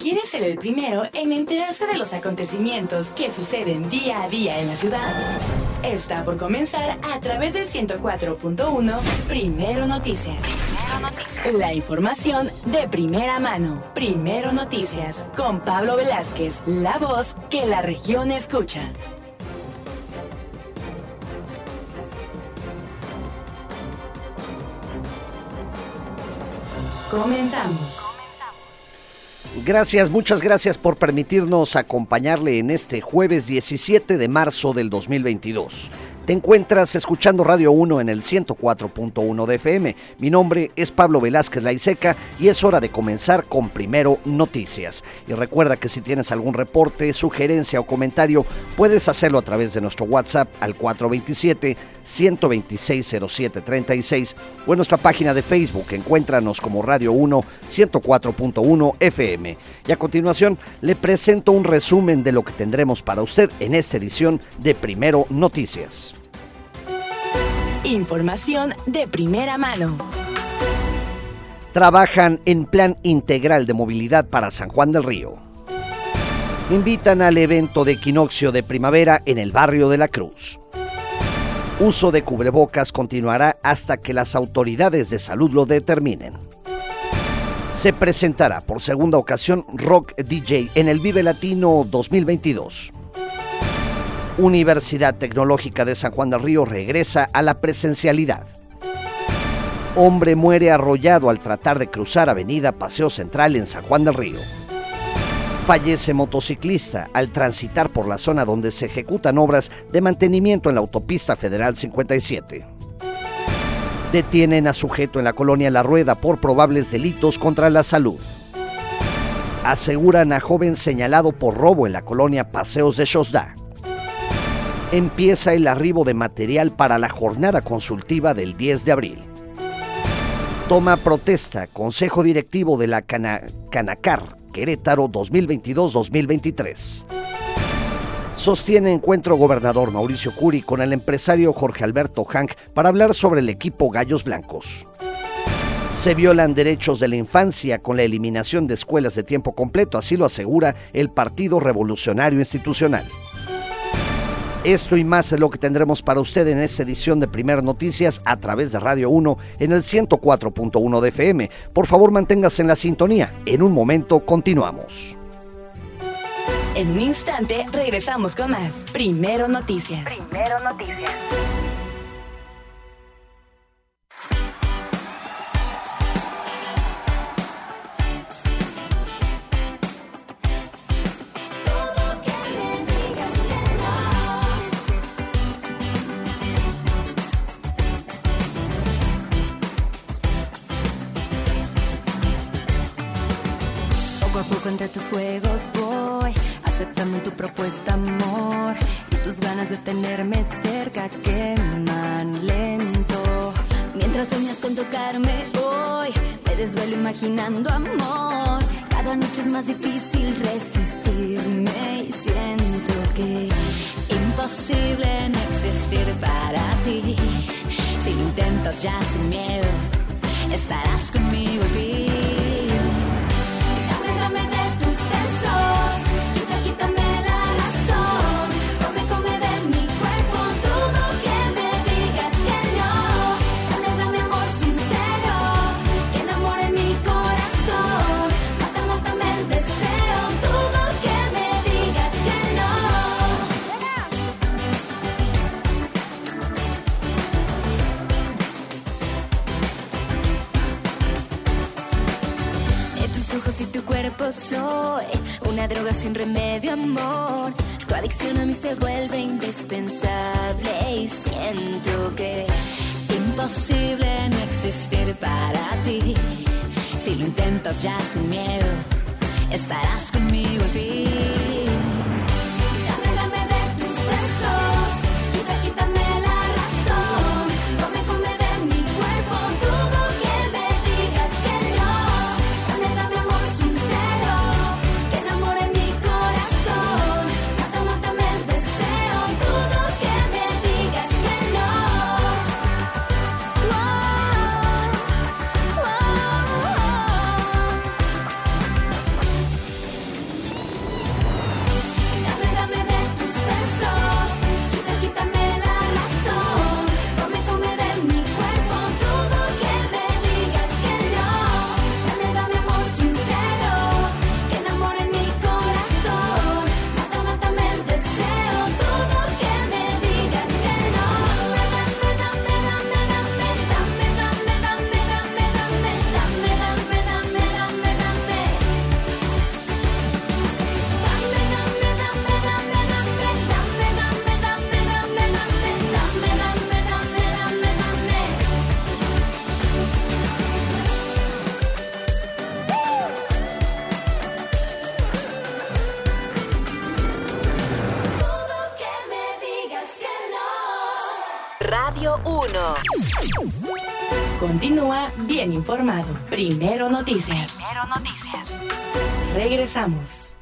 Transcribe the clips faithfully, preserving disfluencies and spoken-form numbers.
¿Quieres ser el primero en enterarse de los acontecimientos que suceden día a día en la ciudad? Está por comenzar a través del ciento cuatro punto uno Primero Noticias. Primero Noticias. La información de primera mano. Primero Noticias. Con Pablo Velázquez, la voz que la región escucha. Comenzamos. Gracias, muchas gracias por permitirnos acompañarle en este jueves diecisiete de marzo del dos mil veintidós. Te encuentras escuchando Radio uno en el ciento cuatro punto uno de F M. Mi nombre es Pablo Velázquez Laiseca y es hora de comenzar con Primero Noticias. Y recuerda que si tienes algún reporte, sugerencia o comentario, puedes hacerlo a través de nuestro WhatsApp al cuatro dos siete, uno dos seis, cero siete tres seis o en nuestra página de Facebook. Encuéntranos como Radio uno ciento cuatro punto uno F M. Y a continuación le presento un resumen de lo que tendremos para usted en esta edición de Primero Noticias. Información de primera mano. Trabajan en plan integral de movilidad para San Juan del Río. Invitan al evento de equinoccio de primavera en el barrio de la Cruz. Uso de cubrebocas continuará hasta que las autoridades de salud lo determinen. Se presentará por segunda ocasión Rock D J en el Vive Latino dos mil veintidós. Universidad Tecnológica de San Juan del Río regresa a la presencialidad. Hombre muere arrollado al tratar de cruzar Avenida Paseo Central en San Juan del Río. Fallece motociclista al transitar por la zona donde se ejecutan obras de mantenimiento en la autopista federal cincuenta y siete. Detienen a sujeto en la colonia La Rueda por probables delitos contra la salud. Aseguran a joven señalado por robo en la colonia Paseos de Xosdá. Empieza el arribo de material para la jornada consultiva del diez de abril. Toma protesta Consejo Directivo de la Cana- Canacar Querétaro dos mil veintidós dos mil veintitrés. Sostiene encuentro gobernador Mauricio Curi con el empresario Jorge Alberto Hank para hablar sobre el equipo Gallos Blancos. Se violan derechos de la infancia con la eliminación de escuelas de tiempo completo, así lo asegura el Partido Revolucionario Institucional. Esto y más es lo que tendremos para usted en esta edición de Primero Noticias a través de Radio uno en el ciento cuatro punto uno de F M. Por favor, manténgase en la sintonía. En un momento continuamos. En un instante regresamos con más Primero Noticias. Primero Noticias. Entre tus juegos voy aceptando tu propuesta, amor, y tus ganas de tenerme cerca queman lento. Mientras sueñas con tocarme hoy, me desvelo imaginando amor. Cada noche es más difícil resistirme y siento que imposible no existir para ti. Si lo intentas ya sin miedo, estarás conmigo al fin. Dame de tus besos, quita, quítame la razón. Come, come de mi cuerpo, dudo que me digas que no. Dame, dame amor sincero, que enamore mi corazón. Mata, mátame el deseo, dudo que me digas que no. De tus ojos y tu cuerpo soy una droga sin remedio, amor. Tu adicción a mí se vuelve indispensable y siento que imposible no existir para ti. Si lo intentas ya sin miedo, estarás conmigo al fin. Dame, dame de tus besos, quita, quítame la razón. Come, come de mi cuerpo, dudo que me digas que no. Dame, dame amor sincero, que enamore mi corazón. Mata, mátame el deseo, dudo que me digas que no. Wow, wow, wow. Radio uno. Continúa bien informado. Primero Noticias. Primero Noticias. Regresamos.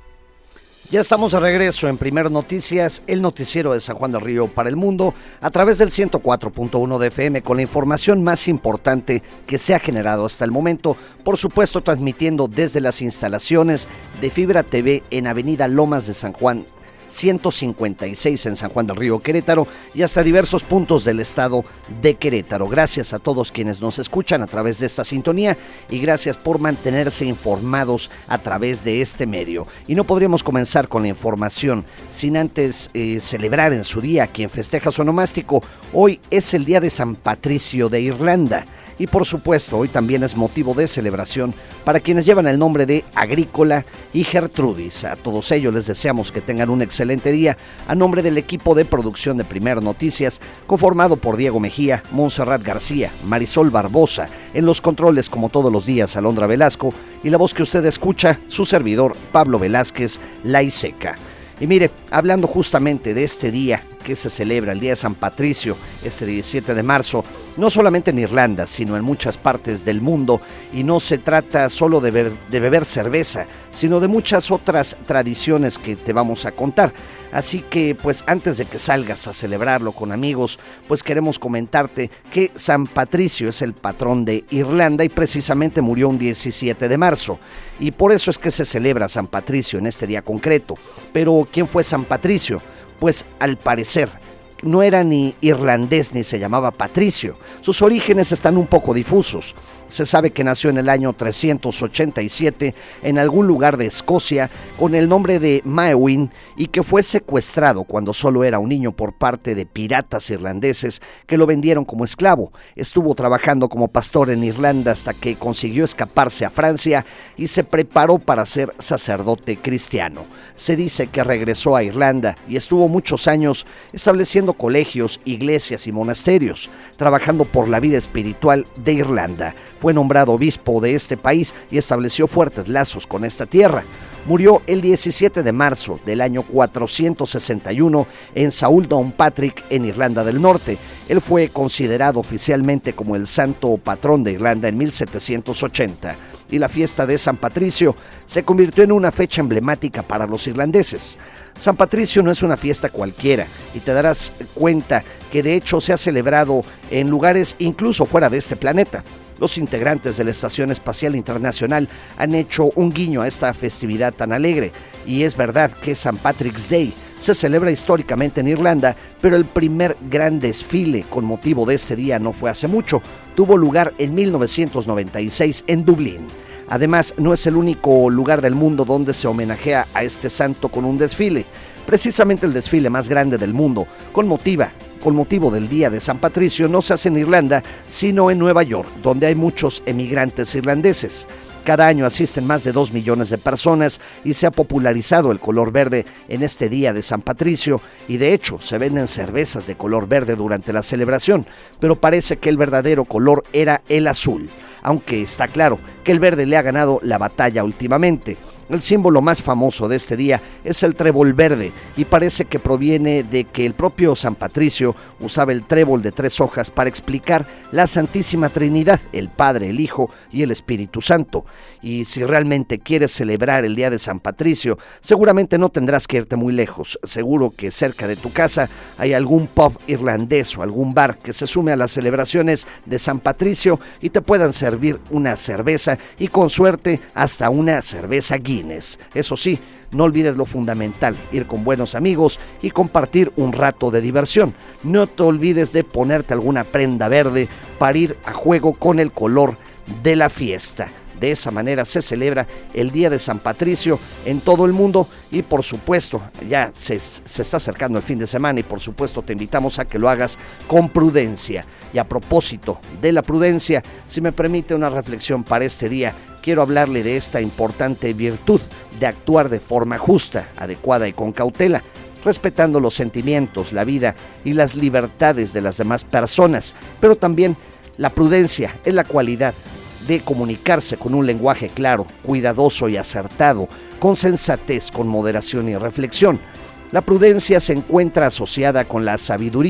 Ya estamos de regreso en Primero Noticias, el noticiero de San Juan del Río para el mundo, a través del ciento cuatro punto uno de F M, con la información más importante que se ha generado hasta el momento, por supuesto transmitiendo desde las instalaciones de Fibra T V en Avenida Lomas de San Juan, ciento cincuenta y seis en San Juan del Río, Querétaro, y hasta diversos puntos del estado de Querétaro. Gracias a todos quienes nos escuchan a través de esta sintonía y gracias por mantenerse informados a través de este medio. Y no podríamos comenzar con la información sin antes eh, celebrar en su día a quien festeja su onomástico. Hoy es el día de San Patricio de Irlanda. Y por supuesto, hoy también es motivo de celebración para quienes llevan el nombre de Agrícola y Gertrudis. A todos ellos les deseamos que tengan un excelente día a nombre del equipo de producción de Primero Noticias, conformado por Diego Mejía, Montserrat García, Marisol Barbosa, en los controles como todos los días Alondra Velasco y la voz que usted escucha, su servidor Pablo Velázquez Laiseca. Y mire, hablando justamente de este día que se celebra, el Día de San Patricio, este diecisiete de marzo, no solamente en Irlanda, sino en muchas partes del mundo, y no se trata solo de, beber, de beber cerveza, sino de muchas otras tradiciones que te vamos a contar. Así que, pues, antes de que salgas a celebrarlo con amigos, pues queremos comentarte que San Patricio es el patrón de Irlanda y precisamente murió un diecisiete de marzo. Y por eso es que se celebra San Patricio en este día concreto. Pero, ¿quién fue San Patricio? Pues, al parecer, no era ni irlandés ni se llamaba Patricio. Sus orígenes están un poco difusos. Se sabe que nació en el año trescientos ochenta y siete en algún lugar de Escocia con el nombre de Maewin y que fue secuestrado cuando solo era un niño por parte de piratas irlandeses que lo vendieron como esclavo. Estuvo trabajando como pastor en Irlanda hasta que consiguió escaparse a Francia y se preparó para ser sacerdote cristiano. Se dice que regresó a Irlanda y estuvo muchos años estableciendo colegios, iglesias y monasterios, trabajando por la vida espiritual de Irlanda. Fue nombrado obispo de este país y estableció fuertes lazos con esta tierra. Murió el diecisiete de marzo del año cuatrocientos sesenta y uno en Saúl Downpatrick, en Irlanda del Norte. Él fue considerado oficialmente como el santo patrón de Irlanda en mil setecientos ochenta. Y la fiesta de San Patricio se convirtió en una fecha emblemática para los irlandeses. San Patricio no es una fiesta cualquiera y te darás cuenta que de hecho se ha celebrado en lugares incluso fuera de este planeta. Los integrantes de la Estación Espacial Internacional han hecho un guiño a esta festividad tan alegre, y es verdad que San Patrick's Day se celebra históricamente en Irlanda, pero el primer gran desfile con motivo de este día no fue hace mucho, tuvo lugar en mil novecientos noventa y seis en Dublín. Además, no es el único lugar del mundo donde se homenajea a este santo con un desfile. Precisamente el desfile más grande del mundo, con motivo, con motivo del Día de San Patricio, no se hace en Irlanda, sino en Nueva York, donde hay muchos emigrantes irlandeses. Cada año asisten más de dos millones de personas y se ha popularizado el color verde en este Día de San Patricio, y de hecho se venden cervezas de color verde durante la celebración, pero parece que el verdadero color era el azul, aunque está claro que el verde le ha ganado la batalla últimamente. El símbolo más famoso de este día es el trébol verde y parece que proviene de que el propio San Patricio usaba el trébol de tres hojas para explicar la Santísima Trinidad, el Padre, el Hijo y el Espíritu Santo. Y si realmente quieres celebrar el Día de San Patricio, seguramente no tendrás que irte muy lejos. Seguro que cerca de tu casa hay algún pub irlandés o algún bar que se sume a las celebraciones de San Patricio y te puedan servir una cerveza y con suerte hasta una cerveza Guinness. Eso sí, no olvides lo fundamental, ir con buenos amigos y compartir un rato de diversión. No te olvides de ponerte alguna prenda verde para ir a juego con el color de la fiesta. De esa manera se celebra el Día de San Patricio en todo el mundo y por supuesto ya se, se está acercando el fin de semana y por supuesto te invitamos a que lo hagas con prudencia. Y a propósito de la prudencia, si me permite una reflexión para este día, quiero hablarle de esta importante virtud de actuar de forma justa, adecuada y con cautela, respetando los sentimientos, la vida y las libertades de las demás personas, pero también la prudencia es la cualidad de comunicarse con un lenguaje claro, cuidadoso y acertado, con sensatez, con moderación y reflexión. La prudencia se encuentra asociada con la sabiduría,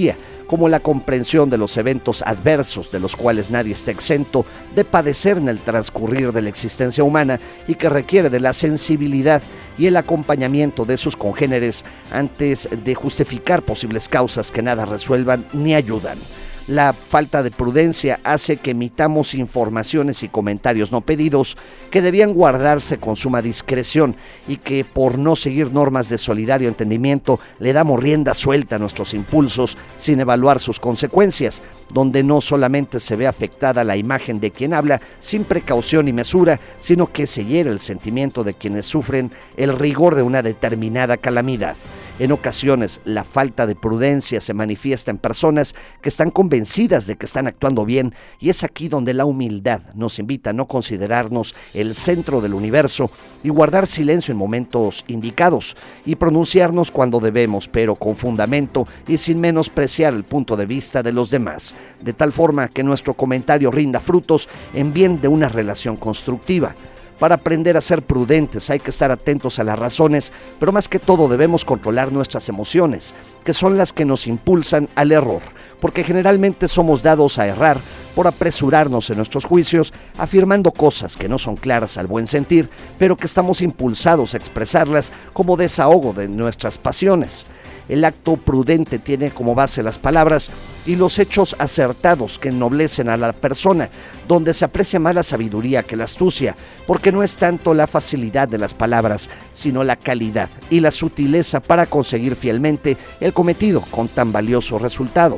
como la comprensión de los eventos adversos de los cuales nadie está exento de padecer en el transcurrir de la existencia humana y que requiere de la sensibilidad y el acompañamiento de sus congéneres antes de justificar posibles causas que nada resuelvan ni ayudan. La falta de prudencia hace que emitamos informaciones y comentarios no pedidos que debían guardarse con suma discreción y que por no seguir normas de solidario entendimiento le damos rienda suelta a nuestros impulsos sin evaluar sus consecuencias, donde no solamente se ve afectada la imagen de quien habla sin precaución y mesura, sino que se hiere el sentimiento de quienes sufren el rigor de una determinada calamidad. En ocasiones, la falta de prudencia se manifiesta en personas que están convencidas de que están actuando bien, y es aquí donde la humildad nos invita a no considerarnos el centro del universo y guardar silencio en momentos indicados y pronunciarnos cuando debemos, pero con fundamento y sin menospreciar el punto de vista de los demás, de tal forma que nuestro comentario rinda frutos en bien de una relación constructiva. Para aprender a ser prudentes hay que estar atentos a las razones, pero más que todo debemos controlar nuestras emociones, que son las que nos impulsan al error, porque generalmente somos dados a errar por apresurarnos en nuestros juicios, afirmando cosas que no son claras al buen sentir, pero que estamos impulsados a expresarlas como desahogo de nuestras pasiones. El acto prudente tiene como base las palabras y los hechos acertados que ennoblecen a la persona, donde se aprecia más la sabiduría que la astucia, porque no es tanto la facilidad de las palabras, sino la calidad y la sutileza para conseguir fielmente el cometido con tan valioso resultado.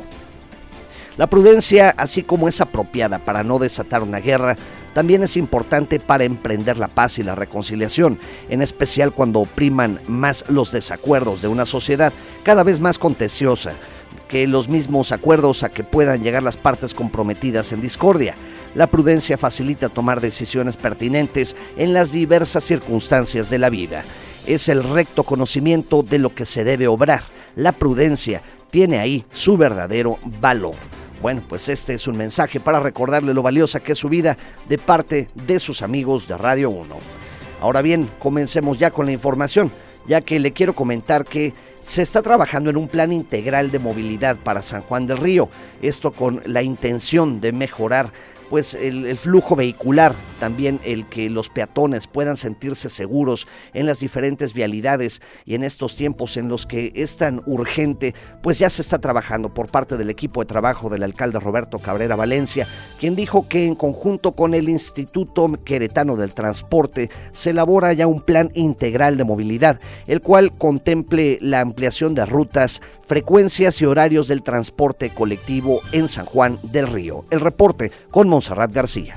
La prudencia, así como es apropiada para no desatar una guerra, también es importante para emprender la paz y la reconciliación, en especial cuando priman más los desacuerdos de una sociedad cada vez más contenciosa que los mismos acuerdos a que puedan llegar las partes comprometidas en discordia. La prudencia facilita tomar decisiones pertinentes en las diversas circunstancias de la vida. Es el recto conocimiento de lo que se debe obrar. La prudencia tiene ahí su verdadero valor. Bueno, pues este es un mensaje para recordarle lo valiosa que es su vida de parte de sus amigos de Radio uno. Ahora bien, comencemos ya con la información, ya que le quiero comentar que se está trabajando en un plan integral de movilidad para San Juan del Río, esto con la intención de mejorar pues el, el flujo vehicular, también el que los peatones puedan sentirse seguros en las diferentes vialidades, y en estos tiempos en los que es tan urgente, pues ya se está trabajando por parte del equipo de trabajo del alcalde Roberto Cabrera Valencia, quien dijo que en conjunto con el Instituto Queretano del Transporte se elabora ya un plan integral de movilidad, el cual contemple la ampliación de rutas, frecuencias y horarios del transporte colectivo en San Juan del Río. El reporte con Montserrat García.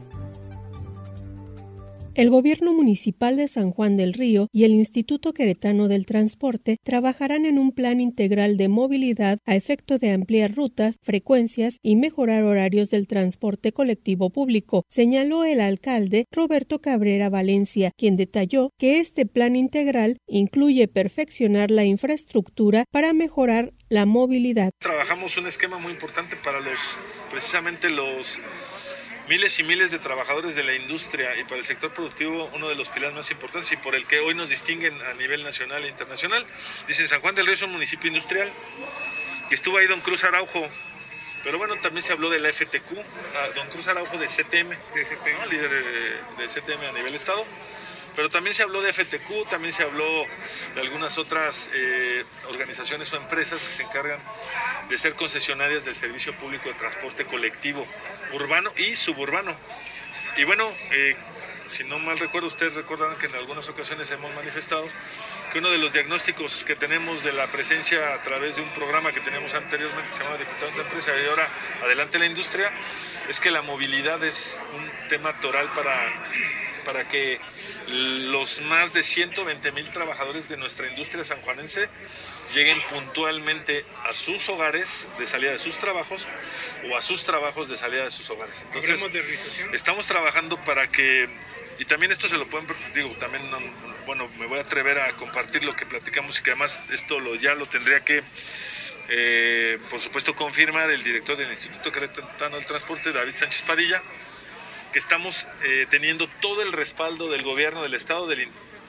El Gobierno Municipal de San Juan del Río y el Instituto Queretano del Transporte trabajarán en un plan integral de movilidad a efecto de ampliar rutas, frecuencias y mejorar horarios del transporte colectivo público, señaló el alcalde Roberto Cabrera Valencia, quien detalló que este plan integral incluye perfeccionar la infraestructura para mejorar la movilidad. Trabajamos un esquema muy importante para los, precisamente los miles y miles de trabajadores de la industria y para el sector productivo, uno de los pilares más importantes y por el que hoy nos distinguen a nivel nacional e internacional. Dicen, San Juan del Río es un municipio industrial, que estuvo ahí don Cruz Araujo, pero bueno, también se habló de la F T Q, don Cruz Araujo de C T M, de C T M. ¿no? Líder de C T M a nivel estado. Pero también se habló de F T Q, también se habló de algunas otras eh, organizaciones o empresas que se encargan de ser concesionarias del servicio público de transporte colectivo, urbano y suburbano. Y bueno, eh, si no mal recuerdo, ustedes recordarán que en algunas ocasiones hemos manifestado que uno de los diagnósticos que tenemos de la presencia a través de un programa que teníamos anteriormente que se llama Diputados de Empresa y ahora Adelante la Industria, es que la movilidad es un tema toral para, para que los más de ciento veinte mil trabajadores de nuestra industria sanjuanense lleguen puntualmente a sus hogares de salida de sus trabajos o a sus trabajos de salida de sus hogares. Entonces, estamos trabajando para que, y también esto se lo pueden, digo, también, bueno, me voy a atrever a compartir lo que platicamos y que además esto lo, ya lo tendría que, eh, por supuesto, confirmar el director del Instituto Queretano del Transporte, David Sánchez Padilla, que estamos eh, teniendo todo el respaldo del gobierno del estado, del,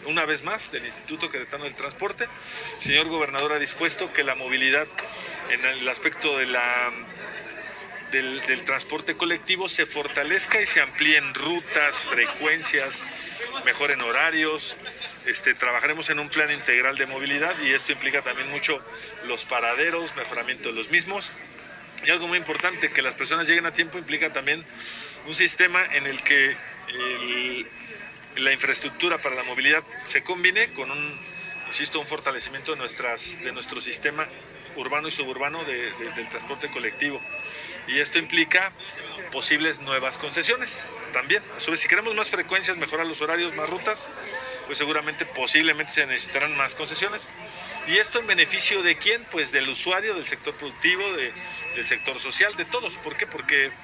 una vez más, del Instituto Queretano del Transporte. El señor gobernador ha dispuesto que la movilidad en el aspecto de la, del, del transporte colectivo se fortalezca y se amplíen rutas, frecuencias, mejoren horarios. Este, trabajaremos en un plan integral de movilidad y esto implica también mucho los paraderos, mejoramiento de los mismos. Y algo muy importante, que las personas lleguen a tiempo, implica también un sistema en el que el, la infraestructura para la movilidad se combine con un, insisto, un fortalecimiento de, nuestras, de nuestro sistema urbano y suburbano de, de, del transporte colectivo. Y esto implica posibles nuevas concesiones también. A su vez, si queremos más frecuencias, mejorar los horarios, más rutas, pues seguramente, posiblemente se necesitarán más concesiones. ¿Y esto en beneficio de quién? Pues del usuario, del sector productivo, de, del sector social, de todos. ¿Por qué? Porque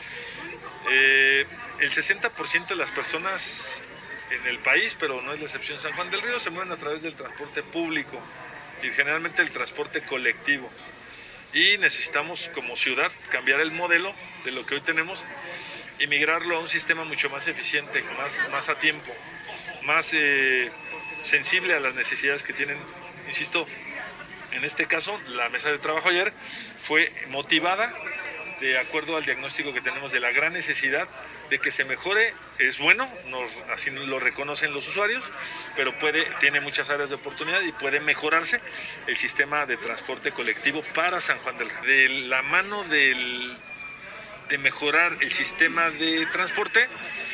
eh, el sesenta por ciento de las personas en el país, pero no es la excepción San Juan del Río, se mueven a través del transporte público y generalmente el transporte colectivo. Y necesitamos como ciudad cambiar el modelo de lo que hoy tenemos y migrarlo a un sistema mucho más eficiente, más, más a tiempo, más eh, sensible a las necesidades que tienen. Insisto, en este caso, la mesa de trabajo ayer fue motivada de acuerdo al diagnóstico que tenemos de la gran necesidad de que se mejore. Es bueno, nos, así lo reconocen los usuarios, pero puede, tiene muchas áreas de oportunidad y puede mejorarse el sistema de transporte colectivo para San Juan del Río. De la mano del, de mejorar el sistema de transporte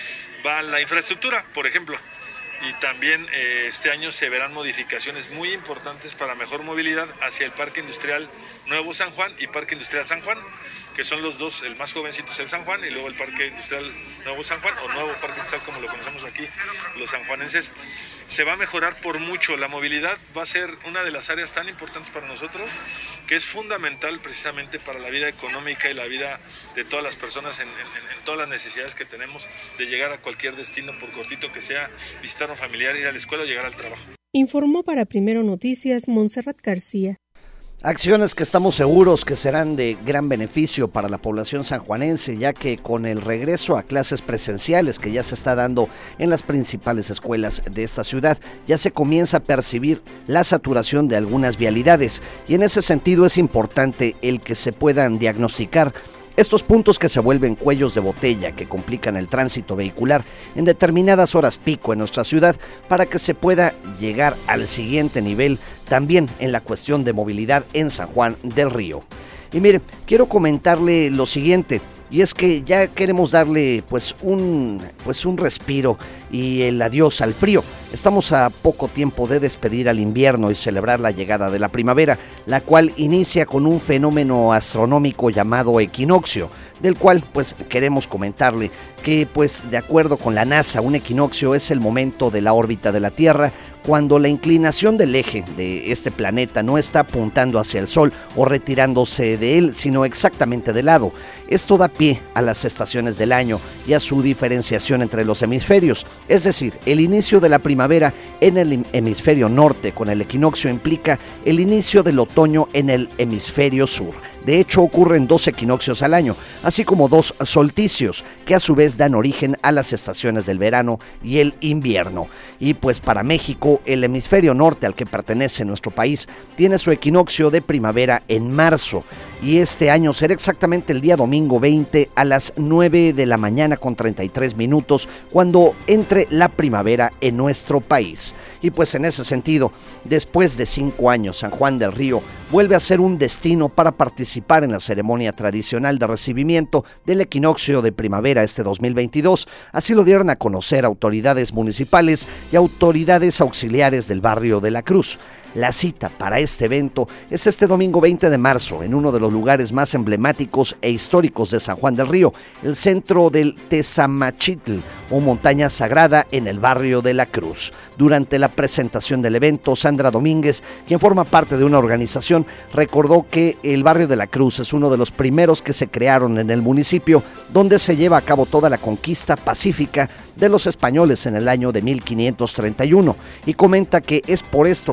va la infraestructura, por ejemplo. Y también eh, este año se verán modificaciones muy importantes para mejor movilidad hacia el Parque Industrial Nuevo San Juan y Parque Industrial San Juan, que son los dos, el más jovencito es el San Juan y luego el Parque Industrial Nuevo San Juan, o Nuevo Parque Industrial como lo conocemos aquí los sanjuanenses. Se va a mejorar por mucho, la movilidad va a ser una de las áreas tan importantes para nosotros, que es fundamental precisamente para la vida económica y la vida de todas las personas en, en, en todas las necesidades que tenemos de llegar a cualquier destino, por cortito que sea, visitar a un familiar, ir a la escuela o llegar al trabajo. Informó para Primero Noticias Montserrat García. Acciones que estamos seguros que serán de gran beneficio para la población sanjuanense, ya que con el regreso a clases presenciales que ya se está dando en las principales escuelas de esta ciudad, ya se comienza a percibir la saturación de algunas vialidades y en ese sentido es importante el que se puedan diagnosticar estos puntos que se vuelven cuellos de botella que complican el tránsito vehicular en determinadas horas pico en nuestra ciudad para que se pueda llegar al siguiente nivel también en la cuestión de movilidad en San Juan del Río. Y mire, quiero comentarle lo siguiente, y es que ya queremos darle pues un, pues un respiro y el adiós al frío. Estamos a poco tiempo de despedir al invierno y celebrar la llegada de la primavera, la cual inicia con un fenómeno astronómico llamado equinoccio, del cual pues queremos comentarle que pues de acuerdo con la NASA, un equinoccio es el momento de la órbita de la Tierra cuando la inclinación del eje de este planeta no está apuntando hacia el Sol o retirándose de él, sino exactamente de lado. Esto da pie a las estaciones del año y a su diferenciación entre los hemisferios, es decir, el inicio de la primavera en el hemisferio norte con el equinoccio implica el inicio del otoño en el hemisferio sur. De hecho, ocurren dos equinoccios al año, así como dos solsticios, que a su vez dan origen a las estaciones del verano y el invierno. Y pues para México, el hemisferio norte al que pertenece nuestro país tiene su equinoccio de primavera en marzo, y este año será exactamente el día domingo veinte a las nueve de la mañana con treinta y tres minutos cuando entre la primavera en nuestro país. Y pues en ese sentido, después de cinco años, San Juan del Río vuelve a ser un destino para participar en la ceremonia tradicional de recibimiento del equinoccio de primavera este dos mil veintidós. Así lo dieron a conocer autoridades municipales y autoridades auxiliares del barrio de la Cruz. La cita para este evento es este domingo veinte de marzo en uno de los lugares más emblemáticos e históricos de San Juan del Río, el centro del Tezamachitl o montaña sagrada en el barrio de la Cruz. Durante la presentación del evento, Sandra Domínguez, quien forma parte de una organización, recordó que el barrio de la Cruz es uno de los primeros que se crearon en el municipio, donde se lleva a cabo toda la conquista pacífica de los españoles en el año de mil quinientos treinta y uno, y comenta que es por esto que estamos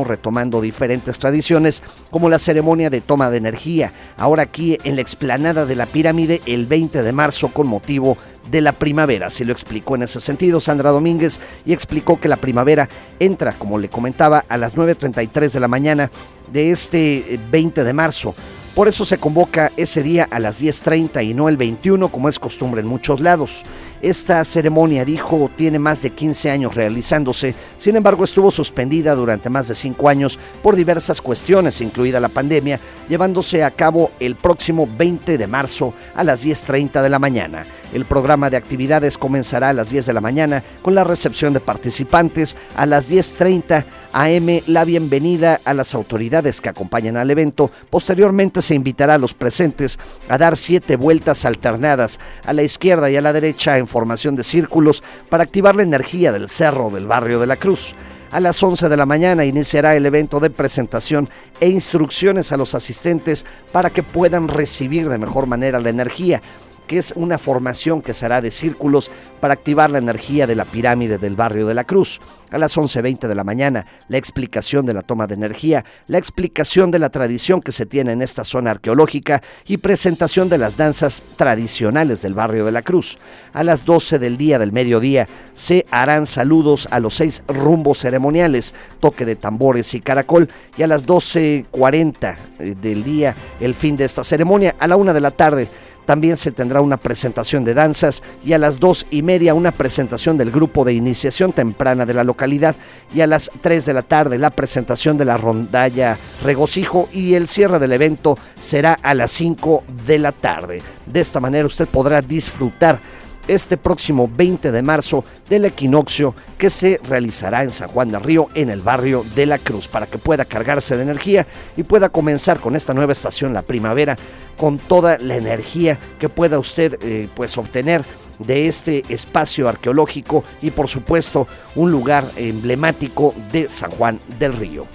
retomando diferentes tradiciones como la ceremonia de toma de energía, ahora aquí en la explanada de la pirámide el veinte de marzo con motivo de la primavera. Se lo explicó en ese sentido Sandra Domínguez y explicó que la primavera entra, como le comentaba, a las nueve treinta y tres de la mañana de este veinte de marzo. Por eso se convoca ese día a las diez treinta y no el veintiuno, como es costumbre en muchos lados. Esta ceremonia, dijo, tiene más de quince años realizándose, sin embargo estuvo suspendida durante más de cinco años por diversas cuestiones, incluida la pandemia, llevándose a cabo el próximo veinte de marzo a las diez treinta de la mañana. El programa de actividades comenzará a las diez de la mañana con la recepción de participantes, a las diez treinta a eme la bienvenida a las autoridades que acompañan al evento. Posteriormente se invitará a los presentes a dar siete vueltas alternadas a la izquierda y a la derecha en formación de círculos para activar la energía del cerro del barrio de la Cruz. A las once de la mañana iniciará el evento de presentación e instrucciones a los asistentes para que puedan recibir de mejor manera la energía, que es una formación que será de círculos para activar la energía de la pirámide del barrio de la Cruz. A las once veinte de la mañana, la explicación de la toma de energía, la explicación de la tradición que se tiene en esta zona arqueológica y presentación de las danzas tradicionales del barrio de la Cruz. A las doce del día del mediodía se harán saludos a los seis rumbos ceremoniales, toque de tambores y caracol, y a las doce cuarenta del día el fin de esta ceremonia. A la una de la tarde también se tendrá una presentación de danzas y a las dos y media una presentación del grupo de iniciación temprana de la localidad y a las tres de la tarde la presentación de la rondalla Regocijo y el cierre del evento será a las cinco de la tarde. De esta manera usted podrá disfrutar este próximo veinte de marzo del equinoccio que se realizará en San Juan del Río, en el barrio de la Cruz, para que pueda cargarse de energía y pueda comenzar con esta nueva estación, la primavera, con toda la energía que pueda usted eh, pues obtener de este espacio arqueológico y por supuesto un lugar emblemático de San Juan del Río.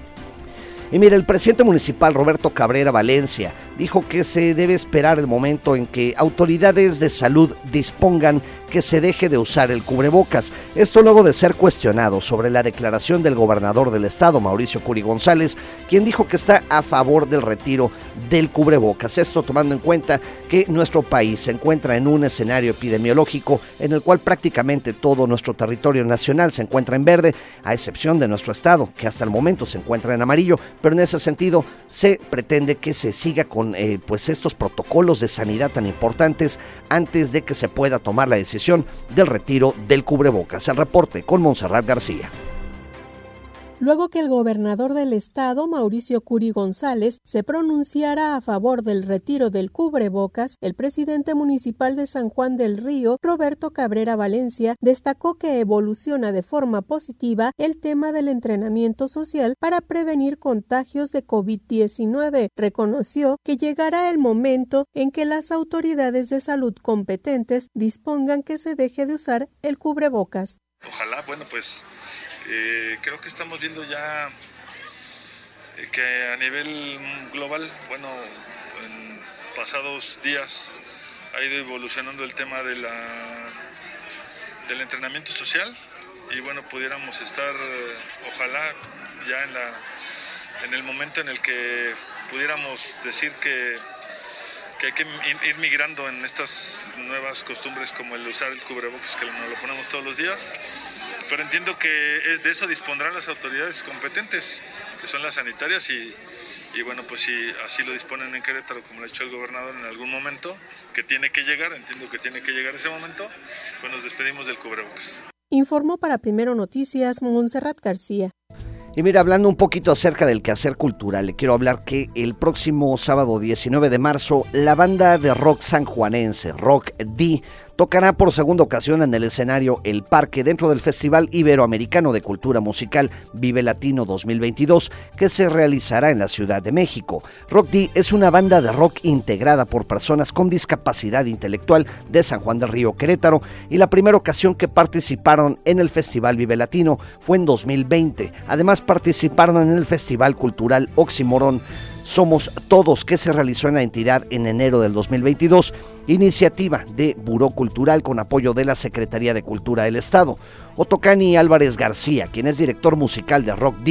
Y mire, el presidente municipal Roberto Cabrera Valencia dijo que se debe esperar el momento en que autoridades de salud dispongan que se deje de usar el cubrebocas. Esto luego de ser cuestionado sobre la declaración del gobernador del estado, Mauricio Curi González, quien dijo que está a favor del retiro del cubrebocas. Esto tomando en cuenta que nuestro país se encuentra en un escenario epidemiológico en el cual prácticamente todo nuestro territorio nacional se encuentra en verde, a excepción de nuestro estado, que hasta el momento se encuentra en amarillo, pero en ese sentido se pretende que se siga con eh, pues estos protocolos de sanidad tan importantes antes de que se pueda tomar la decisión del retiro del cubrebocas. El reporte con Montserrat García. Luego que el gobernador del estado, Mauricio Curi González, se pronunciara a favor del retiro del cubrebocas, el presidente municipal de San Juan del Río, Roberto Cabrera Valencia, destacó que evoluciona de forma positiva el tema del entrenamiento social para prevenir contagios de COVID diecinueve. Reconoció que llegará el momento en que las autoridades de salud competentes dispongan que se deje de usar el cubrebocas. Ojalá, bueno, pues Eh, creo que estamos viendo ya eh, que a nivel global, bueno, en pasados días ha ido evolucionando el tema de la, del entrenamiento social y bueno, pudiéramos estar, eh, ojalá, ya en, la, en el momento en el que pudiéramos decir que, que hay que ir migrando en estas nuevas costumbres como el usar el cubrebocas, que nos lo ponemos todos los días. Pero entiendo que de eso dispondrán las autoridades competentes, que son las sanitarias, y, y bueno, pues si así lo disponen en Querétaro, como lo ha dicho el gobernador en algún momento, que tiene que llegar, entiendo que tiene que llegar ese momento, pues nos despedimos del cubrebocas. Informó para Primero Noticias Montserrat García. Y mira, hablando un poquito acerca del quehacer cultural, le quiero hablar que el próximo sábado diecinueve de marzo, la banda de rock sanjuanense, Rock D, tocará por segunda ocasión en el escenario El Parque dentro del Festival Iberoamericano de Cultura Musical Vive Latino dos mil veintidós, que se realizará en la Ciudad de México. Rock D es una banda de rock integrada por personas con discapacidad intelectual de San Juan del Río, Querétaro, y la primera ocasión que participaron en el Festival Vive Latino fue en dos mil veinte. Además participaron en el Festival Cultural Oxímoron Somos Todos, que se realizó en la entidad en enero del dos mil veintidós, iniciativa de Buró Cultural con apoyo de la Secretaría de Cultura del Estado. Otocani Álvarez García, quien es director musical de Rock D,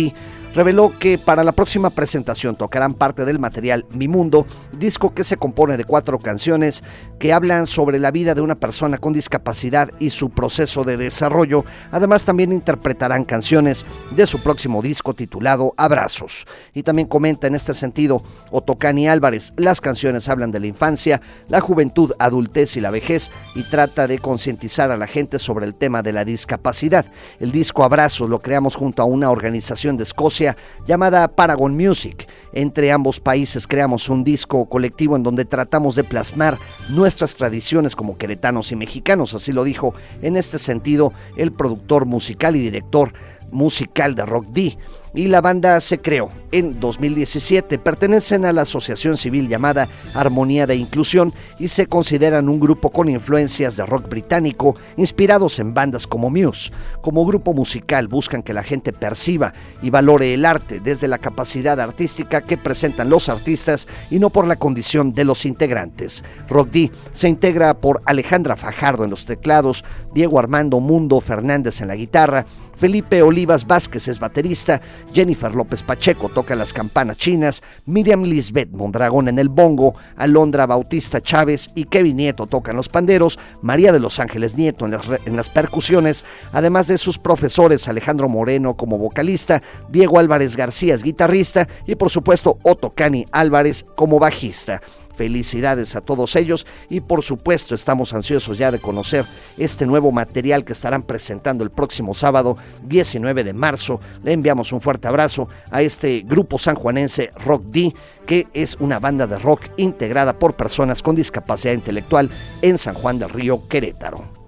reveló que para la próxima presentación tocarán parte del material Mi Mundo, disco que se compone de cuatro canciones que hablan sobre la vida de una persona con discapacidad y su proceso de desarrollo. Además, también interpretarán canciones de su próximo disco titulado Abrazos. Y también comenta en este sentido Otocani Álvarez: las canciones hablan de la infancia, la juventud, adultez y la vejez, y trata de concientizar a la gente sobre el tema de la discapacidad. El disco Abrazos lo creamos junto a una organización de Escocia llamada Paragon Music. Entre ambos países creamos un disco colectivo en donde tratamos de plasmar nuestras tradiciones como queretanos y mexicanos, así lo dijo en este sentido el productor musical y director musical de Rock D. Y la banda se creó en dos mil diecisiete, pertenecen a la asociación civil llamada Armonía de Inclusión y se consideran un grupo con influencias de rock británico inspirados en bandas como Muse. Como grupo musical buscan que la gente perciba y valore el arte desde la capacidad artística que presentan los artistas y no por la condición de los integrantes. Rock D se integra por Alejandra Fajardo en los teclados, Diego Armando Mundo Fernández en la guitarra, Felipe Olivas Vázquez es baterista, Jennifer López Pacheco toca las campanas chinas, Miriam Lisbeth Mondragón en el bongo, Alondra Bautista Chávez y Kevin Nieto tocan los panderos, María de los Ángeles Nieto en las, en las percusiones, además de sus profesores Alejandro Moreno como vocalista, Diego Álvarez García es guitarrista y por supuesto Otocani Álvarez como bajista. Felicidades a todos ellos y por supuesto estamos ansiosos ya de conocer este nuevo material que estarán presentando el próximo sábado diecinueve de marzo. Le enviamos un fuerte abrazo a este grupo sanjuanense Rock D, que es una banda de rock integrada por personas con discapacidad intelectual en San Juan del Río, Querétaro.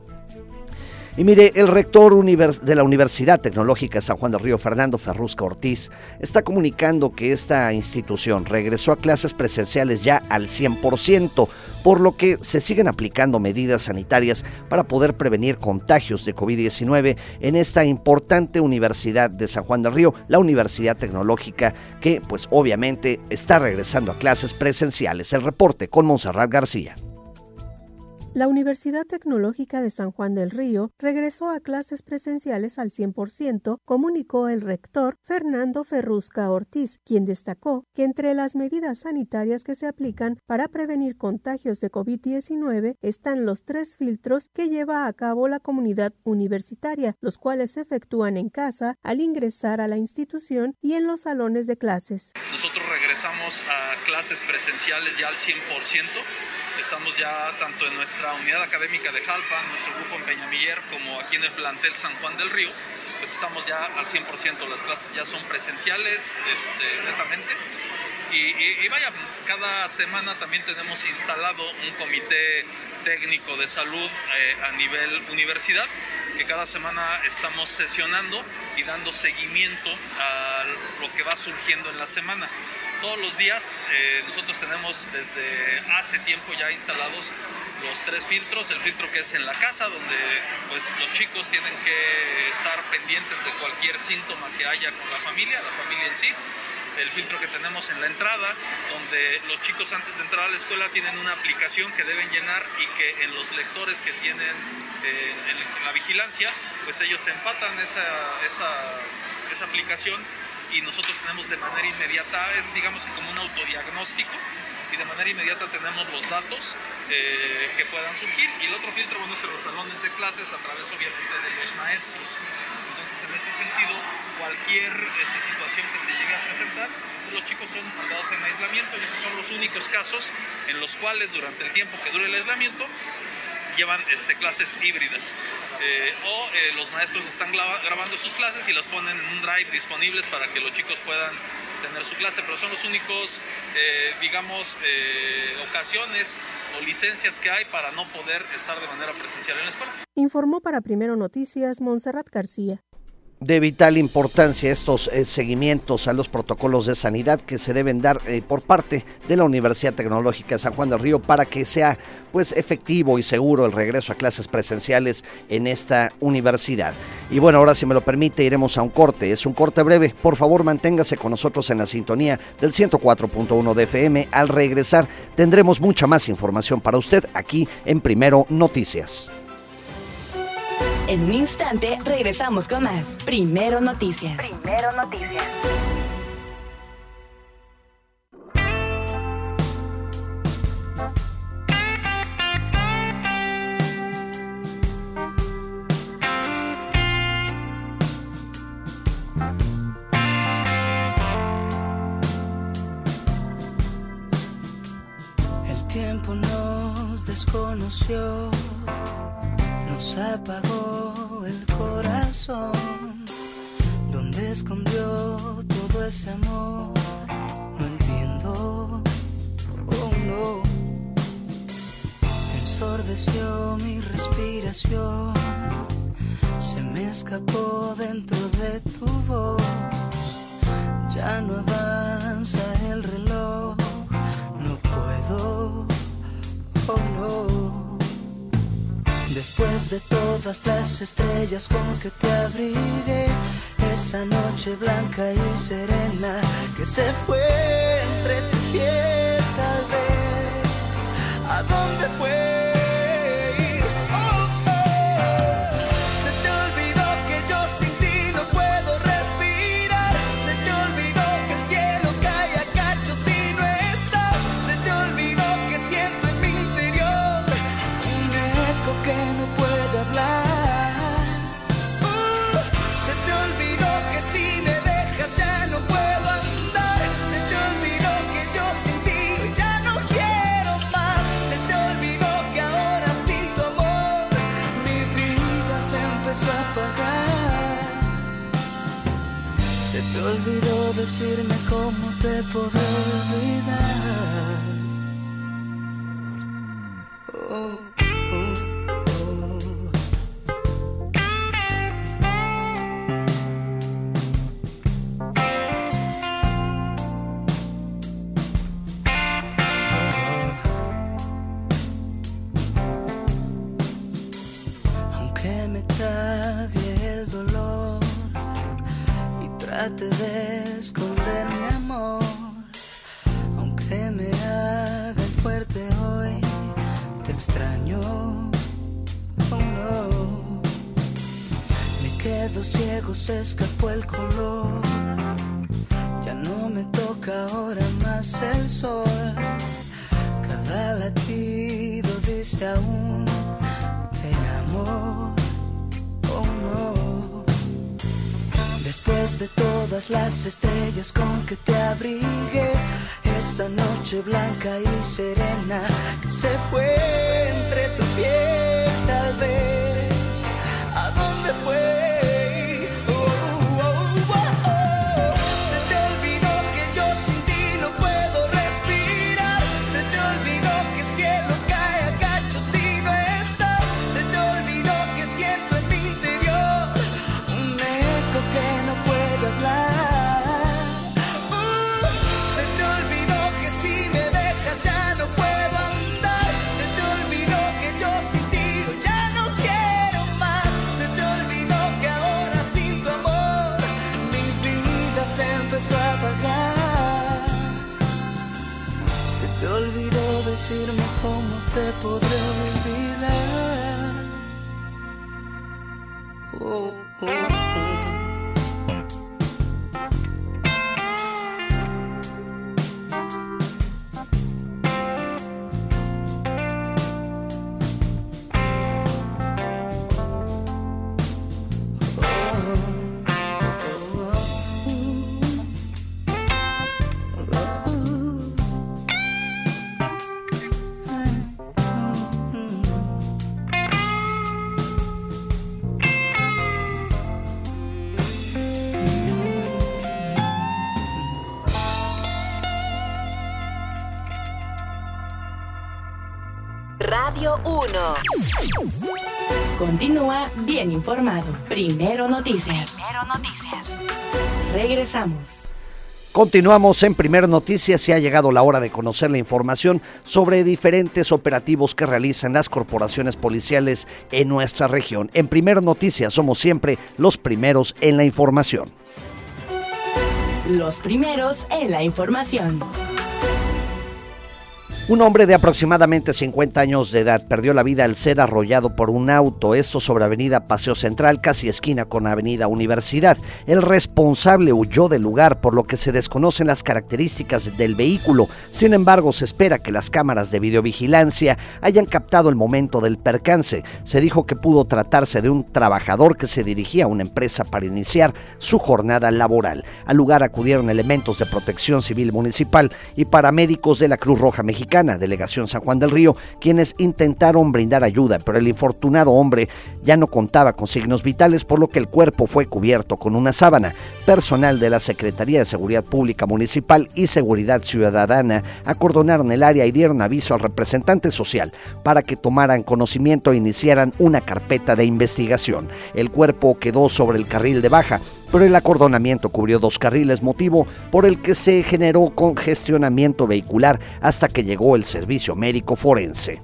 Y mire, el rector de la Universidad Tecnológica de San Juan del Río, Fernando Ferrusca Ortiz, está comunicando que esta institución regresó a clases presenciales ya al cien por ciento, por lo que se siguen aplicando medidas sanitarias para poder prevenir contagios de COVID diecinueve en esta importante Universidad de San Juan del Río, la Universidad Tecnológica, que pues obviamente está regresando a clases presenciales. El reporte con Montserrat García. La Universidad Tecnológica de San Juan del Río regresó a clases presenciales al cien por ciento, comunicó el rector Fernando Ferrusca Ortiz, quien destacó que entre las medidas sanitarias que se aplican para prevenir contagios de COVID diecinueve están los tres filtros que lleva a cabo la comunidad universitaria, los cuales se efectúan en casa al ingresar a la institución y en los salones de clases. Nosotros regresamos a clases presenciales ya al cien por ciento. Estamos ya tanto en nuestra unidad académica de Jalpa, nuestro grupo en Peñamiller, como aquí en el plantel San Juan del Río, pues estamos ya al cien por ciento, las clases ya son presenciales, este, netamente. Y, y, y vaya, cada semana también tenemos instalado un comité técnico de salud eh, a nivel universidad, que cada semana estamos sesionando y dando seguimiento a lo que va surgiendo en la semana. Todos los días eh, nosotros tenemos desde hace tiempo ya instalados los tres filtros, el filtro que es en la casa, donde pues los chicos tienen que estar pendientes de cualquier síntoma que haya con la familia, la familia en sí. El filtro que tenemos en la entrada, donde los chicos antes de entrar a la escuela tienen una aplicación que deben llenar y que en los lectores que tienen eh, en, en la vigilancia, pues ellos empatan esa, esa, esa aplicación y nosotros tenemos de manera inmediata, es digamos que como un autodiagnóstico, y de manera inmediata tenemos los datos eh, que puedan surgir. Y el otro filtro, bueno, es en los salones de clases a través obviamente de los maestros. Entonces, en ese sentido, cualquier este, situación que se llegue a presentar, pues los chicos son mandados en aislamiento, y esos son los únicos casos en los cuales durante el tiempo que dure el aislamiento llevan este, clases híbridas. Eh, o eh, los maestros están grabando sus clases y las ponen en un drive disponibles para que los chicos puedan tener su clase, pero son los únicos, eh, digamos, eh, ocasiones o licencias que hay para no poder estar de manera presencial en la escuela. Informó para Primero Noticias Montserrat García. De vital importancia estos eh, seguimientos a los protocolos de sanidad que se deben dar eh, por parte de la Universidad Tecnológica de San Juan del Río para que sea pues efectivo y seguro el regreso a clases presenciales en esta universidad. Y bueno, ahora si me lo permite iremos a un corte, es un corte breve, por favor manténgase con nosotros en la sintonía del ciento cuatro punto uno de F M. Al regresar tendremos mucha más información para usted aquí en Primero Noticias. En un instante regresamos con más Primero Noticias. Primero Noticias. El tiempo nos desconoció, nos apagó el corazón. ¿Dónde escondió todo ese amor? No entiendo, oh no. Ensordeció mi respiración, se me escapó dentro de tu voz. Ya no avanza el reloj, no puedo, oh no. Después de todas las estrellas con que te abrigué, esa noche blanca y serena que se fue entre tu piel, tal vez, ¿a dónde fue? Se te olvidó decirme cómo te podré olvidar. Oh, oh, oh. Aunque me trague el dolor, trate de esconder mi amor, aunque me haga el fuerte hoy, te extraño, oh no. Me quedo ciego, se escapó el color, ya no me toca ahora más el sol. Cada latido dice aún, te amo, oh no. Después de todas las estrellas con que te abrigué, esa noche blanca y serena que se fue entre tu piel, tal vez, ¿a dónde fue? Se te olvidó decirme cómo te podré olvidar. Oh, oh, oh. Radio uno. Continúa bien informado. Primero Noticias. Primero Noticias. Regresamos. Continuamos en Primero Noticias y ha llegado la hora de conocer la información sobre diferentes operativos que realizan las corporaciones policiales en nuestra región. En Primero Noticias somos siempre los primeros en la información. Los primeros en la información. Un hombre de aproximadamente cincuenta años de edad perdió la vida al ser arrollado por un auto, esto sobre Avenida Paseo Central, casi esquina con Avenida Universidad. El responsable huyó del lugar, por lo que se desconocen las características del vehículo. Sin embargo, se espera que las cámaras de videovigilancia hayan captado el momento del percance. Se dijo que pudo tratarse de un trabajador que se dirigía a una empresa para iniciar su jornada laboral. Al lugar acudieron elementos de Protección Civil Municipal y paramédicos de la Cruz Roja Mexicana, Delegación San Juan del Río, quienes intentaron brindar ayuda, pero el infortunado hombre ya no contaba con signos vitales, por lo que el cuerpo fue cubierto con una sábana. Personal de la Secretaría de Seguridad Pública Municipal y Seguridad Ciudadana acordonaron el área y dieron aviso al representante social para que tomaran conocimiento e iniciaran una carpeta de investigación. El cuerpo quedó sobre el carril de baja, pero el acordonamiento cubrió dos carriles, motivo por el que se generó congestionamiento vehicular hasta que llegó el servicio médico forense.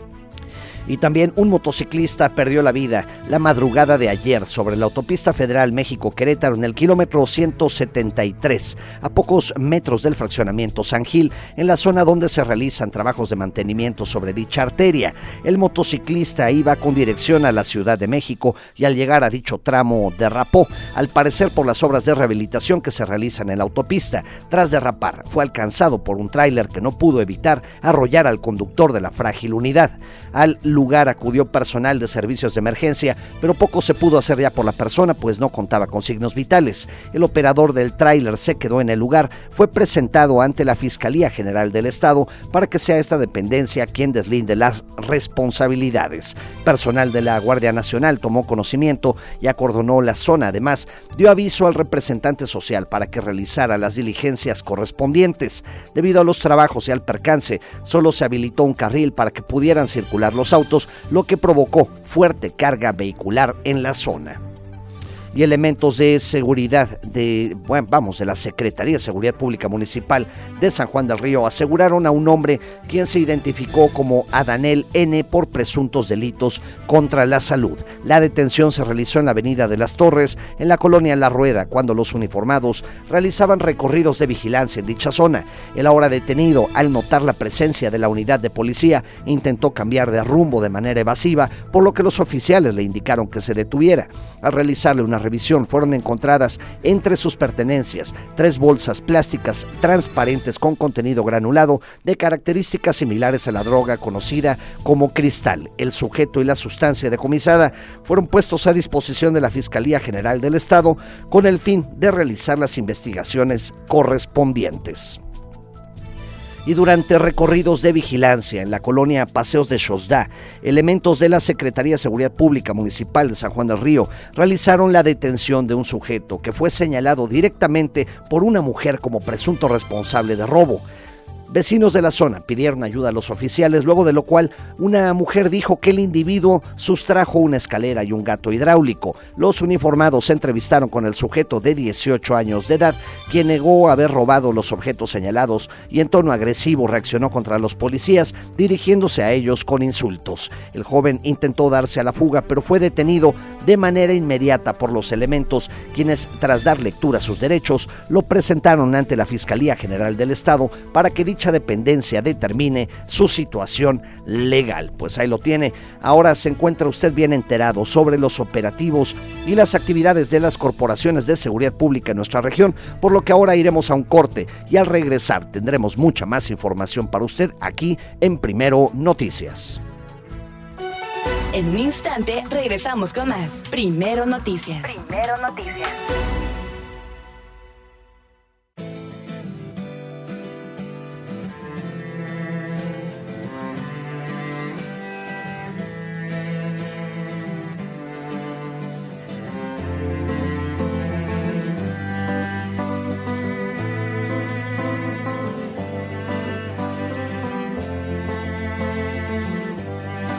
Y también un motociclista perdió la vida la madrugada de ayer sobre la autopista federal México-Querétaro en el kilómetro ciento setenta y tres, a pocos metros del fraccionamiento San Gil, en la zona donde se realizan trabajos de mantenimiento sobre dicha arteria. El motociclista iba con dirección a la Ciudad de México y al llegar a dicho tramo derrapó, al parecer por las obras de rehabilitación que se realizan en la autopista. Tras derrapar, fue alcanzado por un tráiler que no pudo evitar arrollar al conductor de la frágil unidad. Al lugar acudió personal de servicios de emergencia, pero poco se pudo hacer ya por la persona, pues no contaba con signos vitales. El operador del tráiler se quedó en el lugar, fue presentado ante la Fiscalía General del Estado para que sea esta dependencia quien deslinde las responsabilidades. Personal de la Guardia Nacional tomó conocimiento y acordonó la zona. Además, dio aviso al representante social para que realizara las diligencias correspondientes. Debido a los trabajos y al percance, solo se habilitó un carril para que pudieran circular los autos, lo que provocó fuerte carga vehicular en la zona. Y elementos de seguridad de, bueno, vamos, de la Secretaría de Seguridad Pública Municipal de San Juan del Río aseguraron a un hombre quien se identificó como Adanel N por presuntos delitos contra la salud. La detención se realizó en la Avenida de las Torres, en la colonia La Rueda, cuando los uniformados realizaban recorridos de vigilancia en dicha zona. El ahora detenido, al notar la presencia de la unidad de policía, intentó cambiar de rumbo de manera evasiva, por lo que los oficiales le indicaron que se detuviera. Al realizarle una revisión fueron encontradas entre sus pertenencias tres bolsas plásticas transparentes con contenido granulado de características similares a la droga conocida como cristal. El sujeto y la sustancia decomisada fueron puestos a disposición de la Fiscalía General del Estado con el fin de realizar las investigaciones correspondientes. Y durante recorridos de vigilancia en la colonia Paseos de Xosdá, elementos de la Secretaría de Seguridad Pública Municipal de San Juan del Río realizaron la detención de un sujeto que fue señalado directamente por una mujer como presunto responsable de robo. Vecinos de la zona pidieron ayuda a los oficiales, luego de lo cual una mujer dijo que el individuo sustrajo una escalera y un gato hidráulico. Los uniformados se entrevistaron con el sujeto de dieciocho años de edad, quien negó haber robado los objetos señalados y en tono agresivo reaccionó contra los policías, dirigiéndose a ellos con insultos. El joven intentó darse a la fuga, pero fue detenido de manera inmediata por los elementos, quienes, tras dar lectura a sus derechos, lo presentaron ante la Fiscalía General del Estado para que dicha dependencia determine su situación legal. Pues ahí lo tiene. Ahora se encuentra usted bien enterado sobre los operativos y las actividades de las corporaciones de seguridad pública en nuestra región, por lo que ahora iremos a un corte y al regresar tendremos mucha más información para usted aquí en Primero Noticias. En un instante regresamos con más Primero Noticias. Primero Noticias.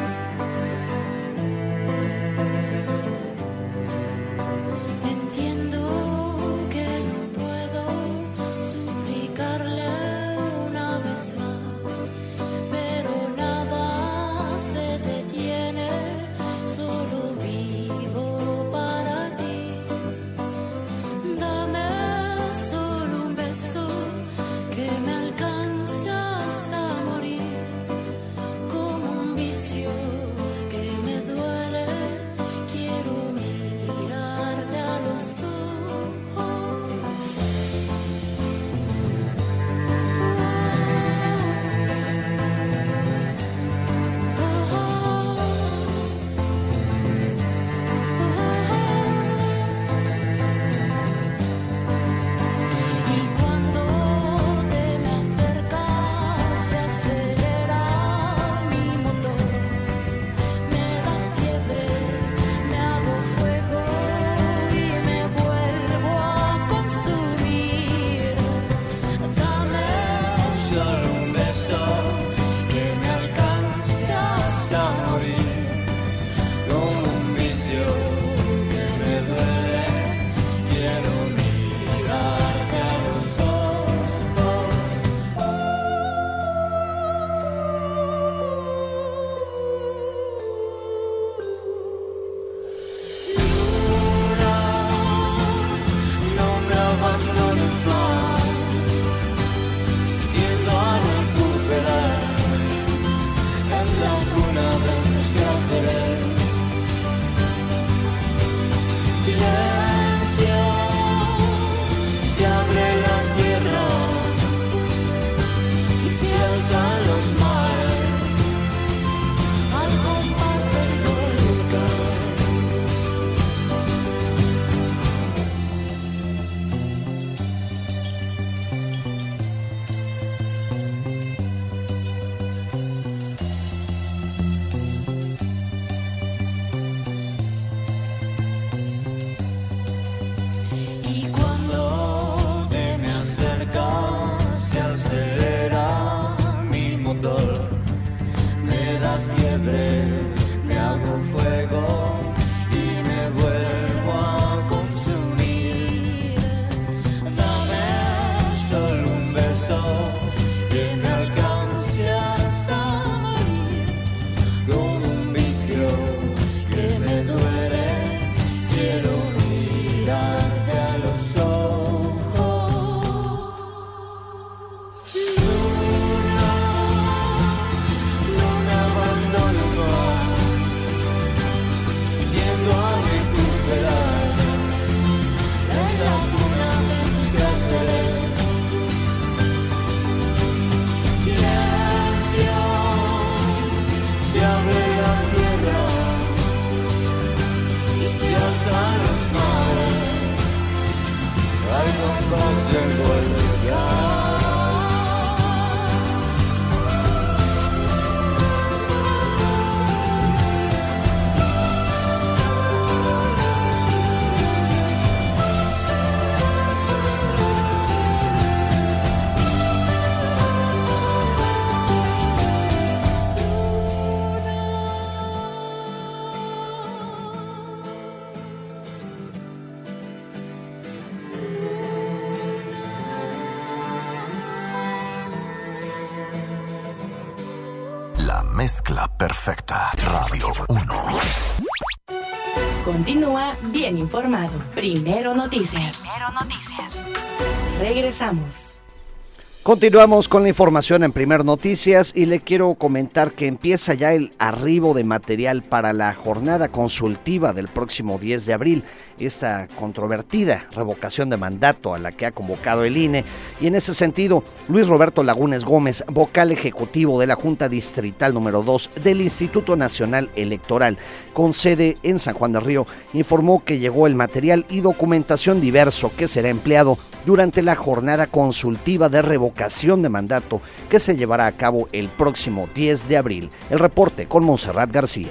Entiendo no se vuelve ya. Mezcla perfecta. Radio uno. Continúa bien informado. Primero Noticias. Primero Noticias. Regresamos. Continuamos con la información en Primer Noticias y le quiero comentar que empieza ya el arribo de material para la jornada consultiva del próximo diez de abril, esta controvertida revocación de mandato a la que ha convocado el I N E, y en ese sentido, Luis Roberto Lagunes Gómez, vocal ejecutivo de la Junta Distrital número dos del Instituto Nacional Electoral, con sede en San Juan del Río, informó que llegó el material y documentación diverso que será empleado durante la jornada consultiva de revocación de mandato que se llevará a cabo el próximo diez de abril. El reporte con Montserrat García.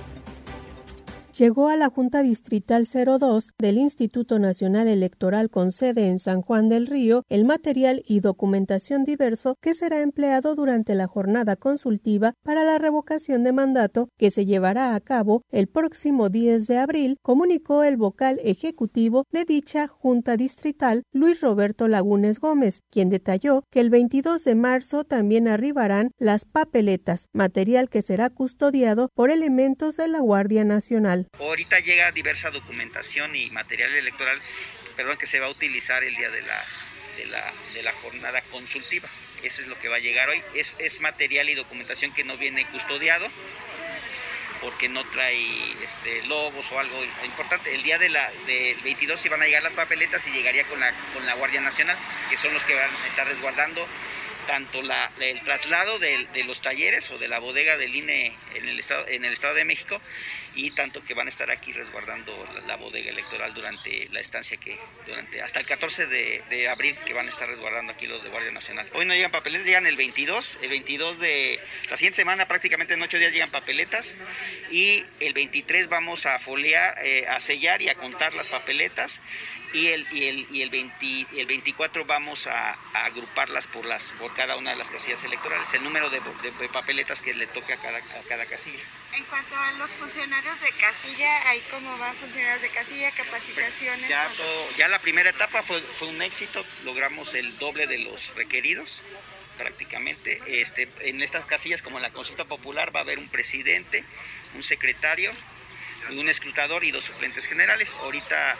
Llegó a la Junta Distrital cero dos del Instituto Nacional Electoral con sede en San Juan del Río el material y documentación diverso que será empleado durante la jornada consultiva para la revocación de mandato que se llevará a cabo el próximo diez de abril, comunicó el vocal ejecutivo de dicha Junta Distrital, Luis Roberto Lagunes Gómez, quien detalló que el veintidós de marzo también arribarán las papeletas, material que será custodiado por elementos de la Guardia Nacional. Ahorita llega diversa documentación y material electoral, perdón, que se va a utilizar el día de la, de la, de la jornada consultiva. Eso es lo que va a llegar hoy. Es, es material y documentación que no viene custodiado, porque no trae este, logos o algo importante. El día de la, del veintidós iban a llegar las papeletas y llegaría con la, con la Guardia Nacional, que son los que van a estar resguardando tanto la, el traslado de, de los talleres o de la bodega del I N E en el estado, en el Estado de México, y tanto que van a estar aquí resguardando la, la bodega electoral durante la estancia que durante hasta el catorce de, de abril, que van a estar resguardando aquí los de Guardia Nacional. Hoy no llegan papeletas, llegan el veintidós, el veintidós de la siguiente semana, prácticamente en ocho días llegan papeletas, y el veintitrés vamos a foliar, eh, a sellar y a contar las papeletas, y el y el y el, veinte, el veinticuatro vamos a, a agruparlas por las por cada una de las casillas electorales, el número de, de, de papeletas que le toque a cada, a cada casilla. En cuanto a los funcionarios de casilla, ¿ahí cómo van funcionarios de casilla, capacitaciones? Ya, todo, ya la primera etapa fue, fue un éxito, logramos el doble de los requeridos prácticamente. Este, en estas casillas, como en la consulta popular, va a haber un presidente, un secretario, un escrutador y dos suplentes generales. Ahorita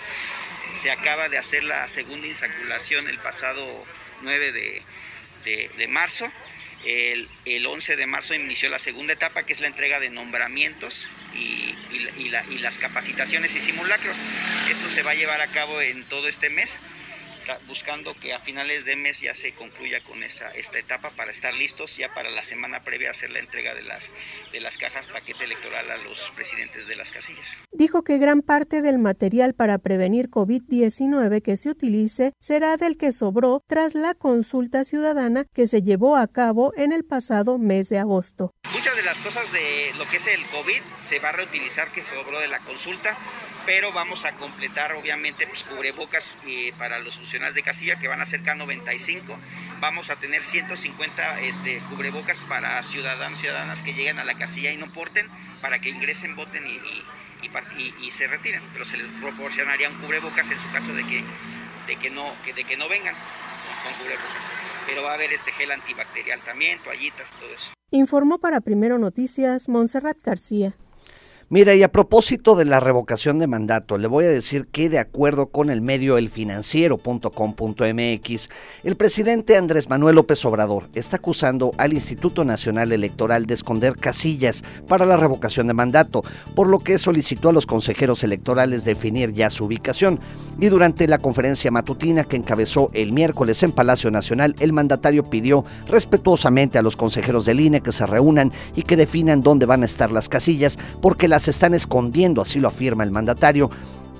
se acaba de hacer la segunda insaculación el pasado nueve de, de, de marzo. El, el once de marzo inició la segunda etapa, que es la entrega de nombramientos y, y, y, la, y las capacitaciones y simulacros. Esto se va a llevar a cabo en todo este mes, buscando que a finales de mes ya se concluya con esta, esta etapa para estar listos ya para la semana previa a hacer la entrega de las, de las cajas paquete electoral a los presidentes de las casillas. Dijo que gran parte del material para prevenir COVID diecinueve que se utilice será del que sobró tras la consulta ciudadana que se llevó a cabo en el pasado mes de agosto. Muchas de las cosas de lo que es el COVID se va a reutilizar que sobró de la consulta, pero vamos a completar obviamente pues, cubrebocas eh, para los funcionarios de casilla, que van a ser K noventa y cinco. Vamos a tener ciento cincuenta este, cubrebocas para ciudadanos y ciudadanas que lleguen a la casilla y no porten, para que ingresen, voten y, y, y, y se retiren, pero se les proporcionaría un cubrebocas en su caso de que, de que, no, que, de que no vengan con, con cubrebocas. Pero va a haber este gel antibacterial también, toallitas, todo eso. Informó para Primero Noticias Montserrat García. Mira, y a propósito de la revocación de mandato, le voy a decir que de acuerdo con el medio el financiero punto com punto m x, el presidente Andrés Manuel López Obrador está acusando al Instituto Nacional Electoral de esconder casillas para la revocación de mandato, por lo que solicitó a los consejeros electorales definir ya su ubicación. Y durante la conferencia matutina que encabezó el miércoles en Palacio Nacional, el mandatario pidió respetuosamente a los consejeros del I N E que se reúnan y que definan dónde van a estar las casillas, porque las están escondiendo, así lo afirma el mandatario.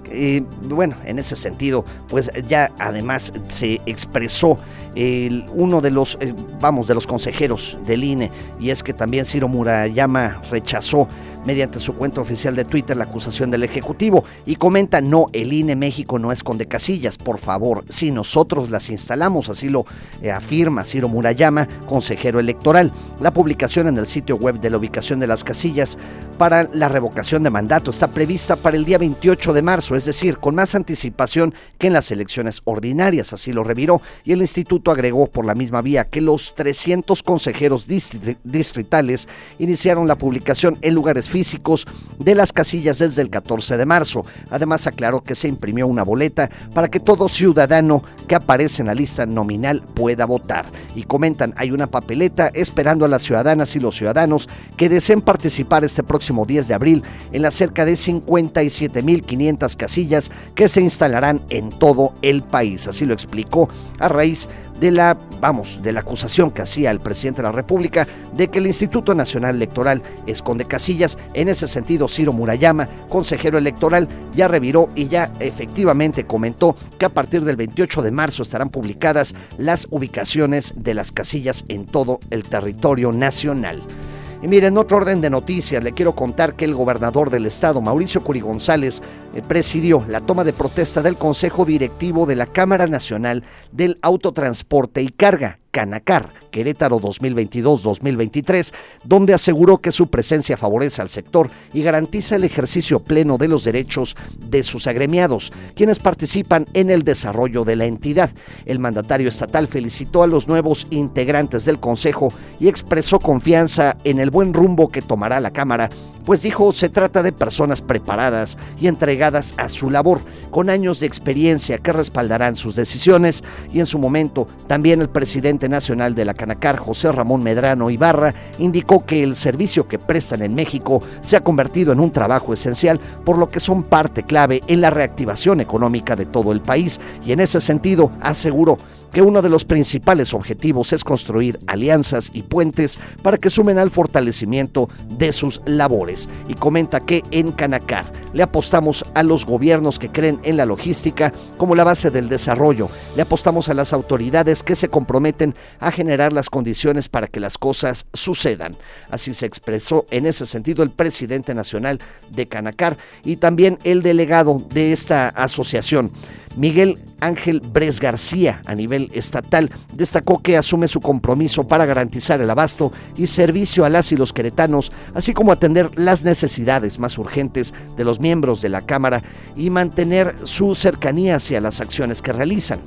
Eh, bueno, en ese sentido, pues ya además se expresó el, uno de los, eh, vamos, de los consejeros del I N E, y es que también Ciro Murayama rechazó mediante su cuenta oficial de Twitter la acusación del Ejecutivo y comenta: no, el I N E México no esconde casillas, por favor, si nosotros las instalamos, así lo eh, afirma Ciro Murayama, consejero electoral. La publicación en el sitio web de la ubicación de las casillas para la revocación de mandato está prevista para el día veintiocho de marzo, es decir, con más anticipación que en las elecciones ordinarias, así lo reviró, y el instituto agregó por la misma vía que los trescientos consejeros distritales iniciaron la publicación en lugares físicos de las casillas desde el catorce de marzo. Además aclaró que se imprimió una boleta para que todo ciudadano que aparece en la lista nominal pueda votar. Y comentan: hay una papeleta esperando a las ciudadanas y los ciudadanos que deseen participar este próximo diez de abril en las cerca de cincuenta y siete mil quinientas casillas que se instalarán en todo el país. Así lo explicó a raíz de la, vamos, de la acusación que hacía el presidente de la República de que el Instituto Nacional Electoral esconde casillas. En ese sentido, Ciro Murayama, consejero electoral, ya reviró y ya efectivamente comentó que a partir del veintiocho de marzo estarán publicadas las ubicaciones de las casillas en todo el territorio nacional. Y miren, en otro orden de noticias, le quiero contar que el gobernador del estado, Mauricio Curi González, eh, presidió la toma de protesta del Consejo Directivo de la Cámara Nacional del Autotransporte y Carga, Canacar, Querétaro dos mil veintidós dos mil veintitrés, donde aseguró que su presencia favorece al sector y garantiza el ejercicio pleno de los derechos de sus agremiados, quienes participan en el desarrollo de la entidad. El mandatario estatal felicitó a los nuevos integrantes del Consejo y expresó confianza en el buen rumbo que tomará la Cámara, pues dijo: se trata de personas preparadas y entregadas a su labor, con años de experiencia que respaldarán sus decisiones. Y en su momento, también el presidente nacional de la Canacar, José Ramón Medrano Ibarra, indicó que el servicio que prestan en México se ha convertido en un trabajo esencial, por lo que son parte clave en la reactivación económica de todo el país, y en ese sentido aseguró que uno de los principales objetivos es construir alianzas y puentes para que sumen al fortalecimiento de sus labores. Y comenta que en Canacar le apostamos a los gobiernos que creen en la logística como la base del desarrollo, le apostamos a las autoridades que se comprometen a generar las condiciones para que las cosas sucedan. Así se expresó en ese sentido el presidente nacional de Canacar y también el delegado de esta asociación, Miguel Ángel Bres García, a nivel estatal, destacó que asume su compromiso para garantizar el abasto y servicio a las y los queretanos, así como atender las necesidades más urgentes de los miembros de la Cámara y mantener su cercanía hacia las acciones que realizan.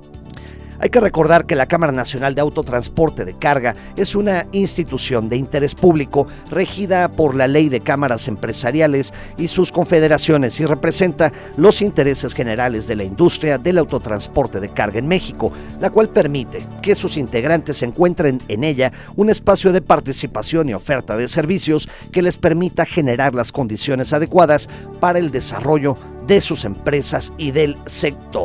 Hay que recordar que la Cámara Nacional de Autotransporte de Carga es una institución de interés público regida por la Ley de Cámaras Empresariales y sus confederaciones y representa los intereses generales de la industria del autotransporte de carga en México, la cual permite que sus integrantes encuentren en ella un espacio de participación y oferta de servicios que les permita generar las condiciones adecuadas para el desarrollo de sus empresas y del sector.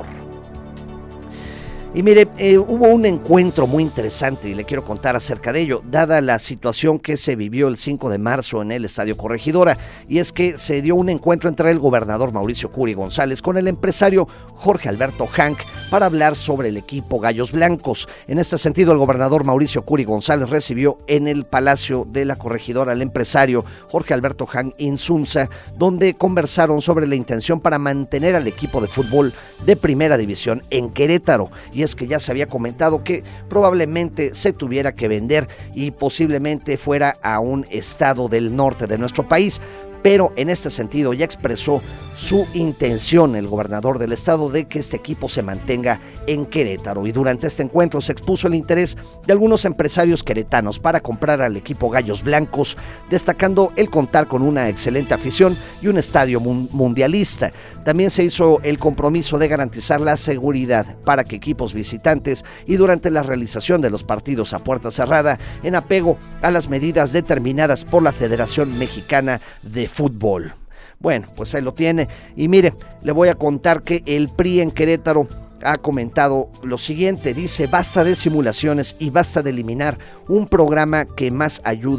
Y mire, eh, hubo un encuentro muy interesante y le quiero contar acerca de ello, dada la situación que se vivió el cinco de marzo en el Estadio Corregidora, y es que se dio un encuentro entre el gobernador Mauricio Curi González con el empresario Jorge Alberto Hank para hablar sobre el equipo Gallos Blancos. En este sentido, el gobernador Mauricio Curi González recibió en el Palacio de la Corregidora al empresario Jorge Alberto Hank Insunza, donde conversaron sobre la intención para mantener al equipo de fútbol de primera división en Querétaro. Y es que ya se había comentado que probablemente se tuviera que vender y posiblemente fuera a un estado del norte de nuestro país, pero en este sentido ya expresó su intención el gobernador del estado de que este equipo se mantenga en Querétaro, y durante este encuentro se expuso el interés de algunos empresarios queretanos para comprar al equipo Gallos Blancos, destacando el contar con una excelente afición y un estadio mundialista. También se hizo el compromiso de garantizar la seguridad para que equipos visitantes y durante la realización de los partidos a puerta cerrada, en apego a las medidas determinadas por la Federación Mexicana de Fútbol. Bueno, pues ahí lo tiene. Y mire, le voy a contar que el P R I en Querétaro ha comentado lo siguiente. Dice: basta de simulaciones y basta de eliminar un programa que más ayuda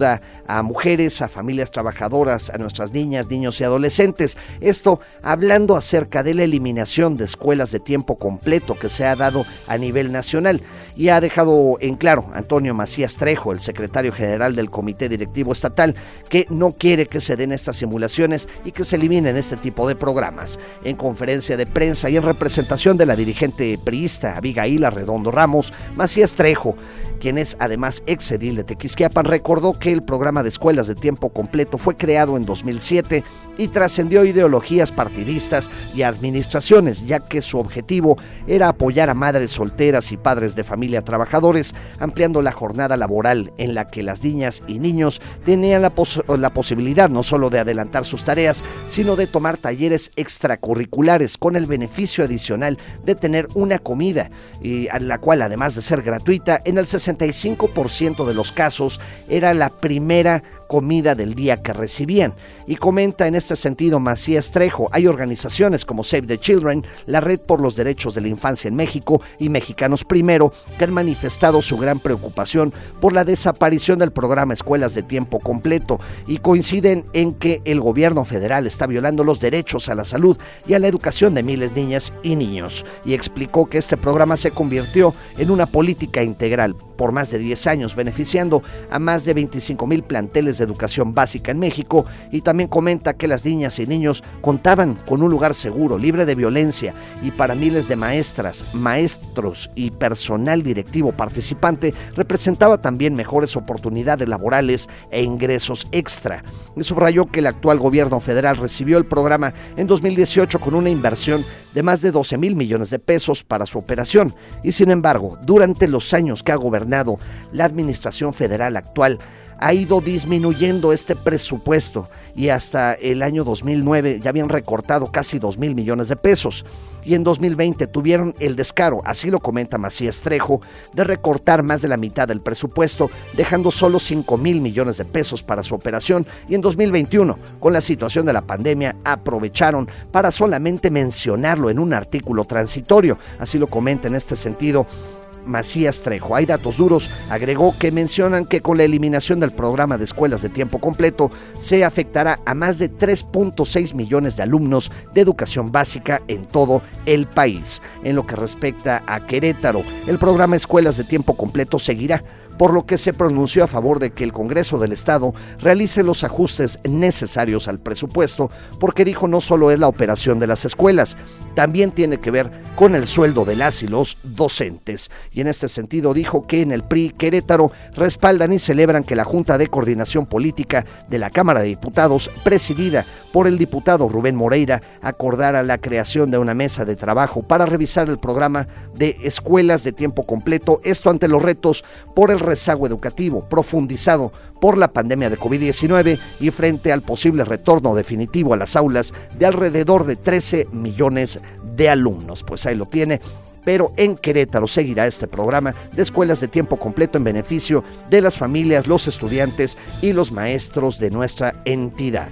a mujeres, a familias trabajadoras, a nuestras niñas, niños y adolescentes. Esto hablando acerca de la eliminación de escuelas de tiempo completo que se ha dado a nivel nacional. Y ha dejado en claro Antonio Macías Trejo, el secretario general del Comité Directivo Estatal, que no quiere que se den estas simulaciones y que se eliminen este tipo de programas. En conferencia de prensa y en representación de la dirigente priista Abigail Arredondo Ramos, Macías Trejo, quien es además ex edil de Tequisquiapan, recordó que el programa de escuelas de tiempo completo fue creado en dos mil siete y trascendió ideologías partidistas y administraciones, ya que su objetivo era apoyar a madres solteras y padres de familia trabajadores, ampliando la jornada laboral en la que las niñas y niños tenían la, pos- la posibilidad no solo de adelantar sus tareas, sino de tomar talleres extracurriculares con el beneficio adicional de tener una comida, y a la cual, además de ser gratuita, en el sesenta y cinco por ciento de los casos era la primera comida del día que recibían. Y comenta en este sentido Macías Trejo, hay organizaciones como Save the Children, la Red por los Derechos de la Infancia en México y Mexicanos Primero, que han manifestado su gran preocupación por la desaparición del programa Escuelas de Tiempo Completo, y coinciden en que el gobierno federal está violando los derechos a la salud y a la educación de miles de niñas y niños. Y explicó que este programa se convirtió en una política integral por más de diez años, beneficiando a más de veinticinco mil planteles de educación básica en México. Y también comenta que las niñas y niños contaban con un lugar seguro, libre de violencia, y para miles de maestras, maestros y personal directivo participante representaba también mejores oportunidades laborales e ingresos extra. Y subrayó que el actual gobierno federal recibió el programa en dos mil dieciocho con una inversión de más de doce mil millones de pesos para su operación, y sin embargo, durante los años que ha gobernado la administración federal actual, ha ido disminuyendo este presupuesto, y hasta el año dos mil nueve ya habían recortado casi dos mil millones de pesos, y en dos mil veinte tuvieron el descaro, así lo comenta Macías Trejo, de recortar más de la mitad del presupuesto, dejando solo cinco mil millones de pesos para su operación, y en dos mil veintiuno, con la situación de la pandemia, aprovecharon para solamente mencionarlo en un artículo transitorio, así lo comenta en este sentido Macías Trejo. Hay datos duros, agregó, que mencionan que con la eliminación del programa de escuelas de tiempo completo se afectará a más de tres punto seis millones de alumnos de educación básica en todo el país. En lo que respecta a Querétaro, el programa Escuelas de Tiempo Completo seguirá, por lo que se pronunció a favor de que el Congreso del Estado realice los ajustes necesarios al presupuesto, porque dijo no solo es la operación de las escuelas, también tiene que ver con el sueldo de las y los docentes. Y en este sentido dijo que en el P R I Querétaro respaldan y celebran que la Junta de Coordinación Política de la Cámara de Diputados, presidida por el diputado Rubén Moreira, acordara la creación de una mesa de trabajo para revisar el programa de escuelas de tiempo completo, esto ante los retos por el rezago educativo profundizado por la pandemia de COVID diecinueve y frente al posible retorno definitivo a las aulas de alrededor de trece millones de alumnos. Pues ahí lo tiene. Pero en Querétaro seguirá este programa de escuelas de tiempo completo en beneficio de las familias, los estudiantes y los maestros de nuestra entidad.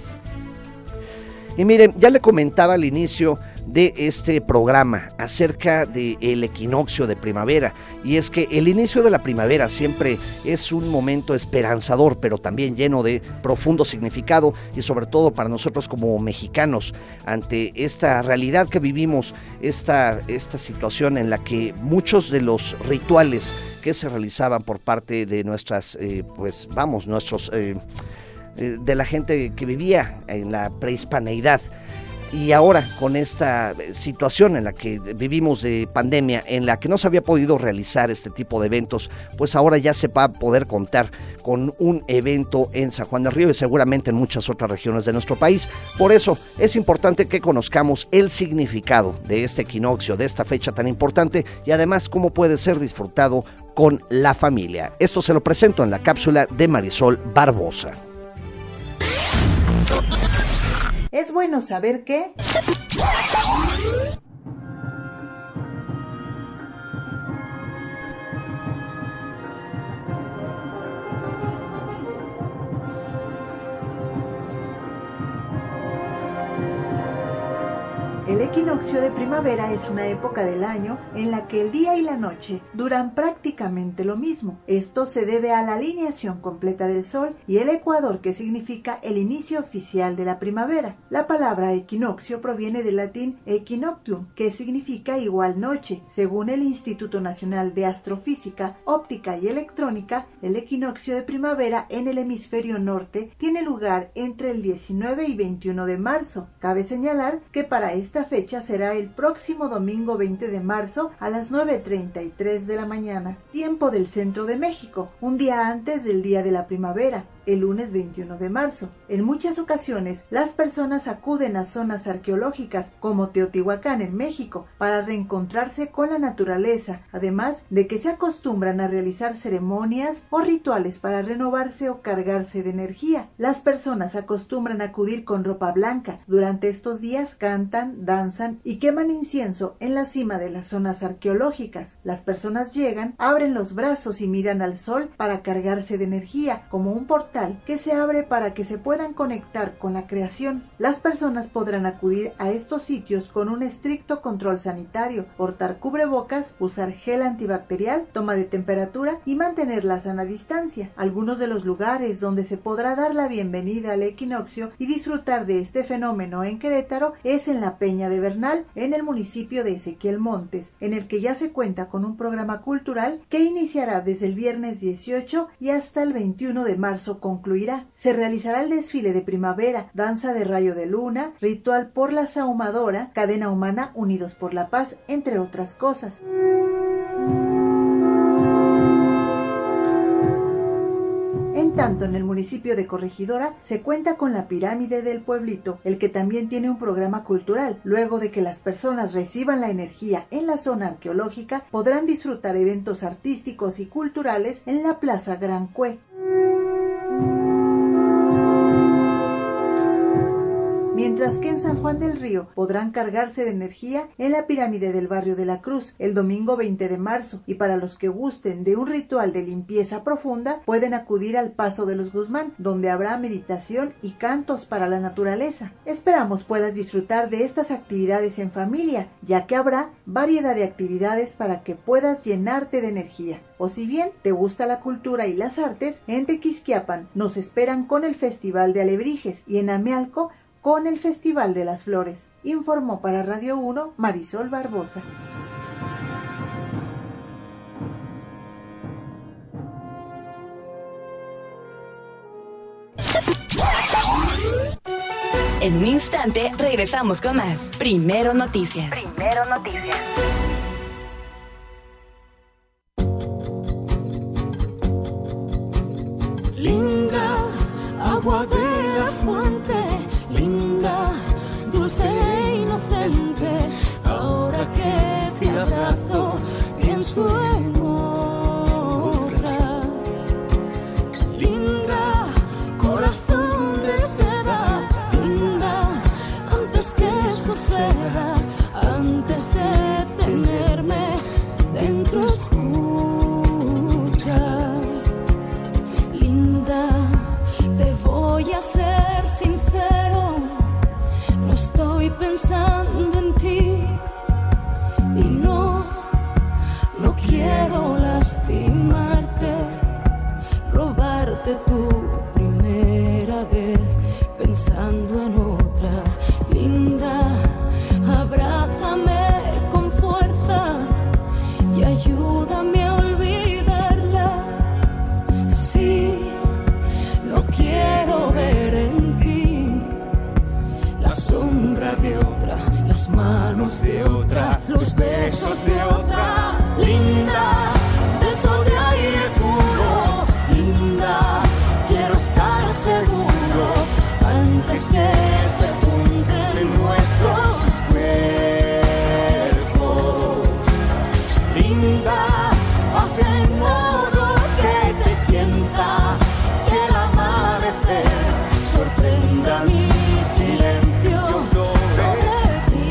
Y miren, ya le comentaba al inicio de este programa acerca del equinoccio de primavera, y es que el inicio de la primavera siempre es un momento esperanzador, pero también lleno de profundo significado, y sobre todo para nosotros como mexicanos, ante esta realidad que vivimos, esta, esta situación en la que muchos de los rituales que se realizaban por parte de nuestras, eh, pues vamos, nuestros... Eh, de la gente que vivía en la prehispaneidad, y ahora con esta situación en la que vivimos de pandemia, en la que no se había podido realizar este tipo de eventos, pues ahora ya se va a poder contar con un evento en San Juan del Río y seguramente en muchas otras regiones de nuestro país. Por eso es importante que conozcamos el significado de este equinoccio, de esta fecha tan importante, y además cómo puede ser disfrutado con la familia. Esto se lo presento en la cápsula de Marisol Barbosa. Es bueno saber que... El equinoccio de primavera es una época del año en la que el día y la noche duran prácticamente lo mismo. Esto se debe a la alineación completa del Sol y el ecuador, que significa el inicio oficial de la primavera. La palabra equinoccio proviene del latín equinoctium, que significa igual noche. Según el Instituto Nacional de Astrofísica, Óptica y Electrónica, el equinoccio de primavera en el hemisferio norte tiene lugar entre el diecinueve y veintiuno de marzo. Cabe señalar que para esta fecha será el próximo domingo veinte de marzo a las nueve treinta y tres de la mañana, tiempo del centro de México, un día antes del día de la primavera, el lunes veintiuno de marzo. En muchas ocasiones, las personas acuden a zonas arqueológicas como Teotihuacán en México para reencontrarse con la naturaleza, además de que se acostumbran a realizar ceremonias o rituales para renovarse o cargarse de energía. Las personas acostumbran a acudir con ropa blanca. Durante estos días cantan, danzan y queman incienso en la cima de las zonas arqueológicas. Las personas llegan, abren los brazos y miran al sol para cargarse de energía, como un portal que se abre para que se puedan conectar con la creación. Las personas podrán acudir a estos sitios con un estricto control sanitario, portar cubrebocas, usar gel antibacterial, toma de temperatura y mantener la sana distancia. Algunos de los lugares donde se podrá dar la bienvenida al equinoccio y disfrutar de este fenómeno en Querétaro es en la Peña de Bernal, en el municipio de Ezequiel Montes, en el que ya se cuenta con un programa cultural que iniciará desde el viernes dieciocho y hasta el veintiuno de marzo concluirá. Se realizará el desfile de primavera, danza de rayo de luna, ritual por la sahumadora, cadena humana unidos por la paz, entre otras cosas. En tanto, en el municipio de Corregidora se cuenta con la pirámide del pueblito, el que también tiene un programa cultural. Luego de que las personas reciban la energía en la zona arqueológica, podrán disfrutar eventos artísticos y culturales en la Plaza Gran Cue. Mientras que en San Juan del Río podrán cargarse de energía en la pirámide del barrio de la Cruz el domingo veinte de marzo, y para los que gusten de un ritual de limpieza profunda pueden acudir al Paso de los Guzmán, donde habrá meditación y cantos para la naturaleza. Esperamos puedas disfrutar de estas actividades en familia, ya que habrá variedad de actividades para que puedas llenarte de energía. O si bien te gusta la cultura y las artes, en Tequisquiapan nos esperan con el Festival de Alebrijes y en Amealco con el Festival de las Flores. Informó para Radio uno Marisol Barbosa. En un instante regresamos con más. Primero Noticias. Primero Noticias. Linda, agua de la fuente, linda, dulce e inocente. Ahora que te abrazo, pienso en otra. Linda, corazón de seda, linda, antes que suceda, antes de tenerme dentro escucha. Linda, te voy a ser sincero, no estoy pensando en ti y no, no quiero lastimarte, robarte tu primera vez pensando en otra. Linda, abrázame con fuerza y ayúdame a olvidarla. Sí, no quiero ver en ti la sombra de otra, las manos de otra, los besos de otra. Linda, beso de aire puro, linda, quiero estar seguro antes que se junten nuestros cuerpos. Linda, haz de modo que te sienta, que el amanecer sorprenda mi silencio sobre ti.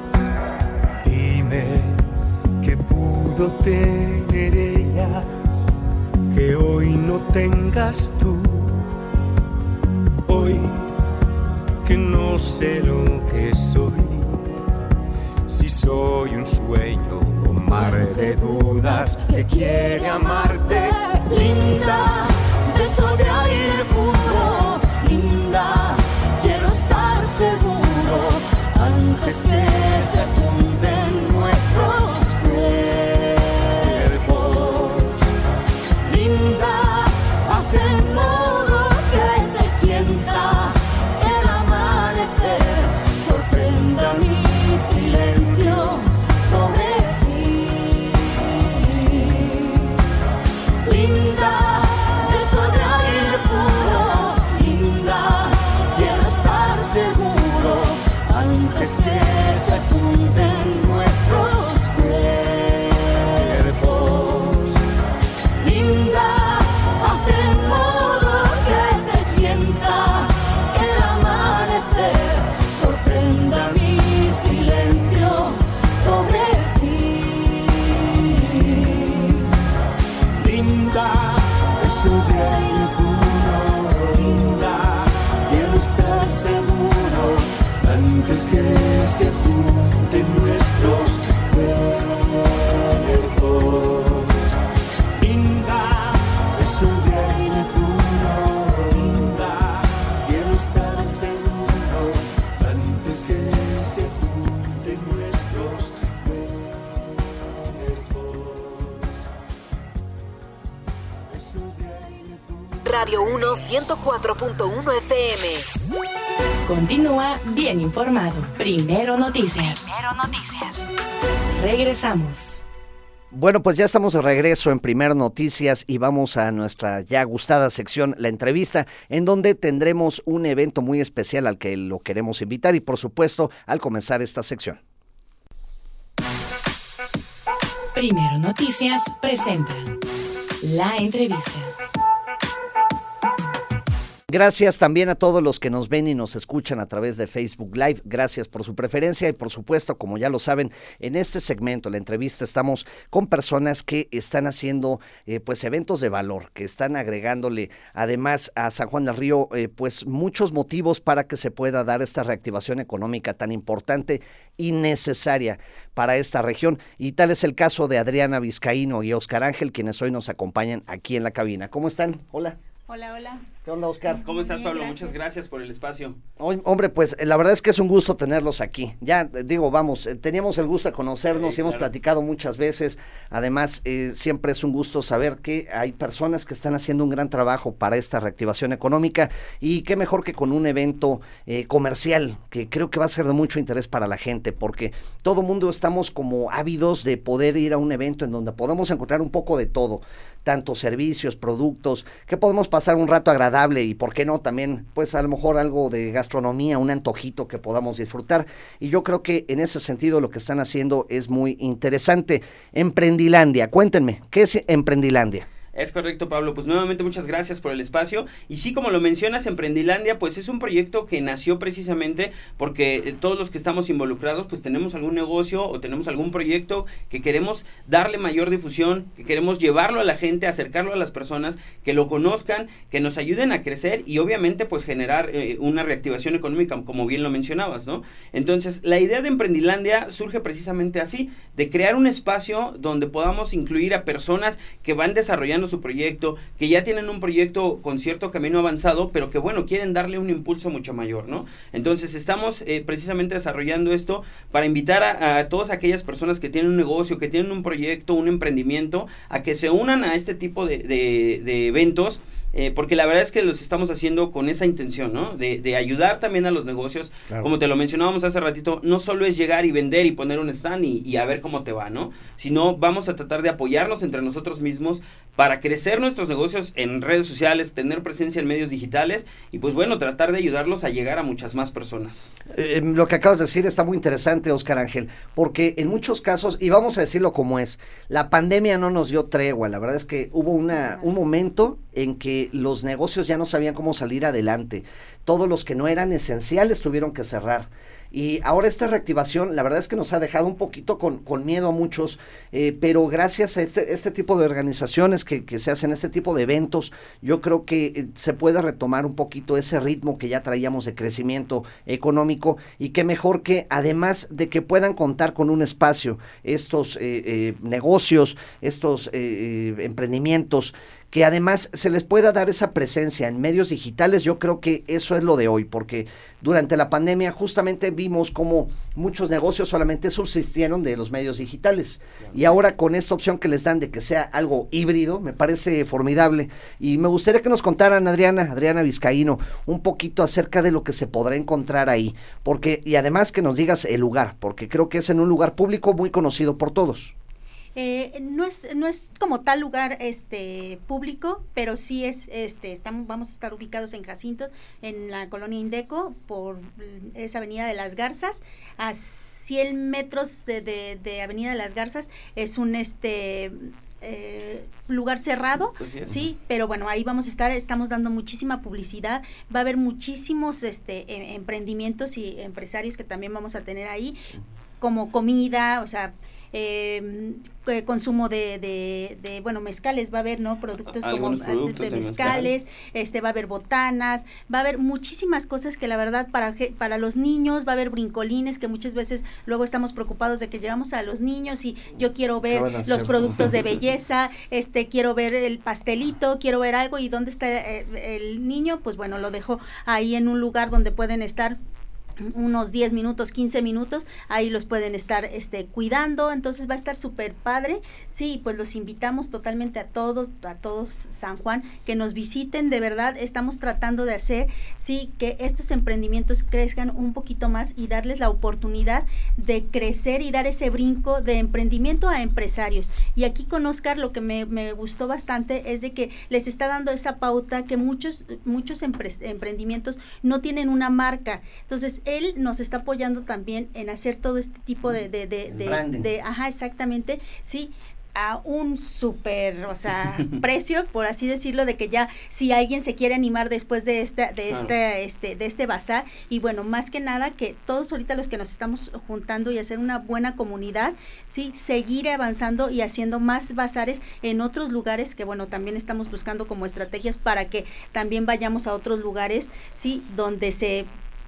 Dime qué pudo tener ella no sé lo que soy, si soy un sueño o mar de dudas que quiere amarte. Linda, beso de aire puro, linda, quiero estar seguro antes que se junten nuestros cuerpos. Linda, haz de modo que te sienta el amanecer, sorprenda mi silencio sobre ti. Linda, beso de aire puro, linda, quiero estar seguro antes que se junten nuestros cuerpos. Linda, haz de modo que te sienta el amanecer, sorprenda mi silencio sobre ti. Linda, beso de aire puro, linda, quiero estar seguro antes que se junten nuestros cuerpos. Linda, beso de aire puro, linda, quiero estar seguro antes que se junten nuestros cuerpos. Radio uno ciento cuatro punto uno F M. Continúa bien informado. Primero Noticias. Primero Noticias. Regresamos. Bueno, pues ya estamos de regreso en Primero Noticias y vamos a nuestra ya gustada sección, la entrevista, en donde tendremos un evento muy especial al que lo queremos invitar y, por supuesto, al comenzar esta sección. Primero Noticias presenta la entrevista. Gracias también a todos los que nos ven y nos escuchan a través de Facebook Live. Gracias por su preferencia y, por supuesto, como ya lo saben, en este segmento, la entrevista, estamos con personas que están haciendo eh, pues eventos de valor, que están agregándole además a San Juan del Río eh, pues muchos motivos para que se pueda dar esta reactivación económica tan importante y necesaria para esta región. Y tal es el caso de Adriana Vizcaíno y Oscar Ángel, quienes hoy nos acompañan aquí en la cabina. ¿Cómo están? Hola. Hola, hola. ¿Qué onda, Oscar? ¿Cómo estás, Pablo? Gracias. Muchas gracias por el espacio. Hoy, hombre, pues la verdad es que es un gusto tenerlos aquí. Ya digo, vamos, eh, teníamos el gusto de conocernos sí, y hemos claro. platicado muchas veces. Además, eh, siempre es un gusto saber que hay personas que están haciendo un gran trabajo para esta reactivación económica y qué mejor que con un evento eh, comercial que creo que va a ser de mucho interés para la gente, porque todo mundo estamos como ávidos de poder ir a un evento en donde podemos encontrar un poco de todo, tanto servicios, productos, que podemos pasar un rato agradable y, ¿por qué no?, también, pues a lo mejor algo de gastronomía, un antojito que podamos disfrutar. Y yo creo que en ese sentido lo que están haciendo es muy interesante. Emprendilandia, cuéntenme, ¿qué es Emprendilandia? Es correcto, Pablo, pues nuevamente muchas gracias por el espacio, y sí, como lo mencionas, Emprendilandia, pues es un proyecto que nació precisamente porque eh, todos los que estamos involucrados, pues tenemos algún negocio o tenemos algún proyecto que queremos darle mayor difusión, que queremos llevarlo a la gente, acercarlo a las personas, que lo conozcan, que nos ayuden a crecer y obviamente pues generar eh, una reactivación económica, como bien lo mencionabas, ¿no? Entonces, la idea de Emprendilandia surge precisamente así, de crear un espacio donde podamos incluir a personas que van desarrollando su proyecto, que ya tienen un proyecto con cierto camino avanzado, pero que bueno, quieren darle un impulso mucho mayor, ¿no? Entonces estamos eh, precisamente desarrollando esto para invitar a, a todas aquellas personas que tienen un negocio, que tienen un proyecto, un emprendimiento, a que se unan a este tipo de, de, de eventos. Eh, porque la verdad es que los estamos haciendo con esa intención, ¿no? De, de ayudar también a los negocios. Claro. Como te lo mencionábamos hace ratito, no solo es llegar y vender y poner un stand y, y a ver cómo te va, ¿no? Sino vamos a tratar de apoyarnos entre nosotros mismos para crecer nuestros negocios en redes sociales, tener presencia en medios digitales y pues bueno, tratar de ayudarlos a llegar a muchas más personas. Eh, lo que acabas de decir está muy interesante, Oscar Ángel, porque en muchos casos, y vamos a decirlo como es, la pandemia no nos dio tregua. La verdad es que hubo una, un momento en que los negocios ya no sabían cómo salir adelante. Todos los que no eran esenciales tuvieron que cerrar. Y ahora esta reactivación, la verdad es que nos ha dejado un poquito con, con miedo a muchos, eh, pero gracias a este, este tipo de organizaciones que, que se hacen, este tipo de eventos, yo creo que eh, se puede retomar un poquito ese ritmo que ya traíamos de crecimiento económico, y que mejor que además de que puedan contar con un espacio, estos eh, eh, negocios, estos eh, emprendimientos, que además se les pueda dar esa presencia en medios digitales. Yo creo que eso es lo de hoy, porque durante la pandemia justamente vimos cómo muchos negocios solamente subsistieron de los medios digitales, y ahora con esta opción que les dan de que sea algo híbrido, me parece formidable. Y me gustaría que nos contaran, Adriana, Adriana Vizcaíno, un poquito acerca de lo que se podrá encontrar ahí, porque y además que nos digas el lugar, porque creo que es en un lugar público muy conocido por todos. Eh, no es no es como tal lugar este público, pero sí es este estamos vamos a estar ubicados en Jacinto, en la colonia Indeco, por esa avenida de las Garzas, a cien metros de, de, de avenida de las Garzas. Es un este Eh, lugar cerrado, pues sí, sí, pero bueno, ahí vamos a estar, estamos dando muchísima publicidad, va a haber muchísimos este eh, emprendimientos y empresarios que también vamos a tener ahí, como comida, o sea, eh, consumo de, de, de, bueno, mezcales, va a haber, ¿no? Productos como productos de, de mezcales, mezcal. este va a haber botanas, va a haber muchísimas cosas que la verdad para, para los niños, va a haber brincolines, que muchas veces luego estamos preocupados de que llevamos a los niños y yo quiero ver los productos de belleza, este quiero ver el pastelito, quiero ver algo, y ¿dónde está el, el niño? Pues bueno, lo dejo ahí en un lugar donde pueden estar unos diez minutos, quince minutos, ahí los pueden estar este cuidando, entonces va a estar súper padre. Sí, pues los invitamos totalmente a todos, a todos San Juan, que nos visiten, de verdad, estamos tratando de hacer, sí, que estos emprendimientos crezcan un poquito más y darles la oportunidad de crecer y dar ese brinco de emprendimiento a empresarios. Y aquí con Oscar lo que me, me gustó bastante es de que les está dando esa pauta que muchos, muchos empre emprendimientos no tienen una marca, entonces él nos está apoyando también en hacer todo este tipo de, de, de, de, de ajá, exactamente, sí, a un súper, o sea, precio, por así decirlo, de que ya si alguien se quiere animar después de esta, de este, claro. este, de este bazar, y bueno, más que nada que todos ahorita los que nos estamos juntando y hacer una buena comunidad, sí, seguir avanzando y haciendo más bazares en otros lugares, que bueno, también estamos buscando como estrategias para que también vayamos a otros lugares, sí, donde se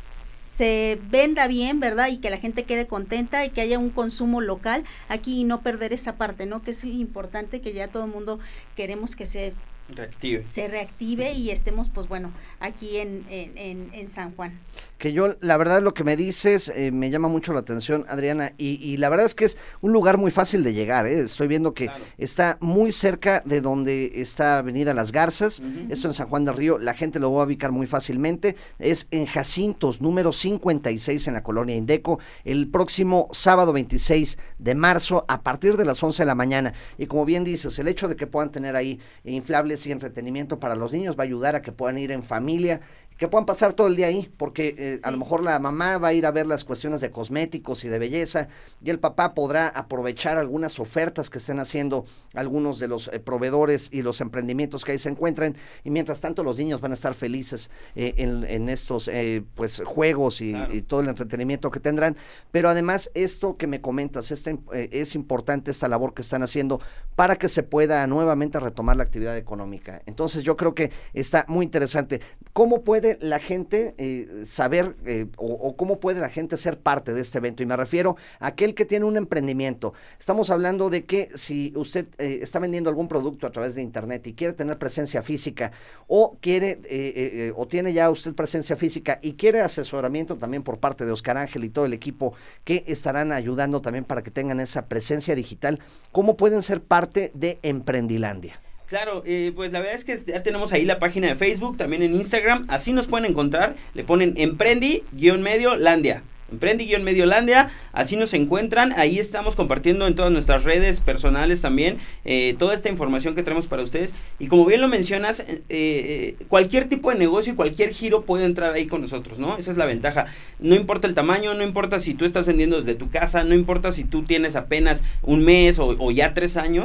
se venda bien, ¿verdad? Y que la gente quede contenta y que haya un consumo local aquí y no perder esa parte, ¿no? Que es importante, que ya todo el mundo queremos que se reactive. Se reactive y estemos, pues bueno, aquí en, en, en, en San Juan. Que yo, la verdad, lo que me dices eh, me llama mucho la atención, Adriana, y, y la verdad es que es un lugar muy fácil de llegar, ¿eh? Estoy viendo que claro. está muy cerca de donde está Avenida Las Garzas, uh-huh. esto en San Juan del Río, la gente lo va a ubicar muy fácilmente, es en Jacintos, número cincuenta y seis en la colonia Indeco, el próximo sábado veintiséis de marzo, a partir de las once de la mañana, y como bien dices, el hecho de que puedan tener ahí inflables y entretenimiento para los niños va a ayudar a que puedan ir en familia, que puedan pasar todo el día ahí, porque eh, sí. a lo mejor la mamá va a ir a ver las cuestiones de cosméticos y de belleza, y el papá podrá aprovechar algunas ofertas que estén haciendo algunos de los eh, proveedores y los emprendimientos que ahí se encuentren, y mientras tanto los niños van a estar felices eh, en, en estos eh, pues juegos y, claro. y todo el entretenimiento que tendrán. Pero además esto que me comentas, este, eh, es importante esta labor que están haciendo para que se pueda nuevamente retomar la actividad económica. Entonces yo creo que está muy interesante. ¿Cómo puede la gente eh, saber eh, o, o cómo puede la gente ser parte de este evento? Y me refiero a aquel que tiene un emprendimiento. Estamos hablando de que si usted eh, está vendiendo algún producto a través de internet y quiere tener presencia física, o quiere eh, eh, o tiene ya usted presencia física y quiere asesoramiento también por parte de Oscar Ángel y todo el equipo que estarán ayudando también para que tengan esa presencia digital, ¿cómo pueden ser parte de Emprendilandia? Claro, eh, pues la verdad es que ya tenemos ahí la página de Facebook, también en Instagram, así nos pueden encontrar, le ponen Emprendi-medio Landia, Emprendi-medio Landia, así nos encuentran, ahí estamos compartiendo en todas nuestras redes personales también, eh, toda esta información que traemos para ustedes, y como bien lo mencionas, eh, eh, cualquier tipo de negocio y cualquier giro puede entrar ahí con nosotros, ¿no? Esa es la ventaja, no importa el tamaño, no importa si tú estás vendiendo desde tu casa, no importa si tú tienes apenas un mes o, o ya tres años,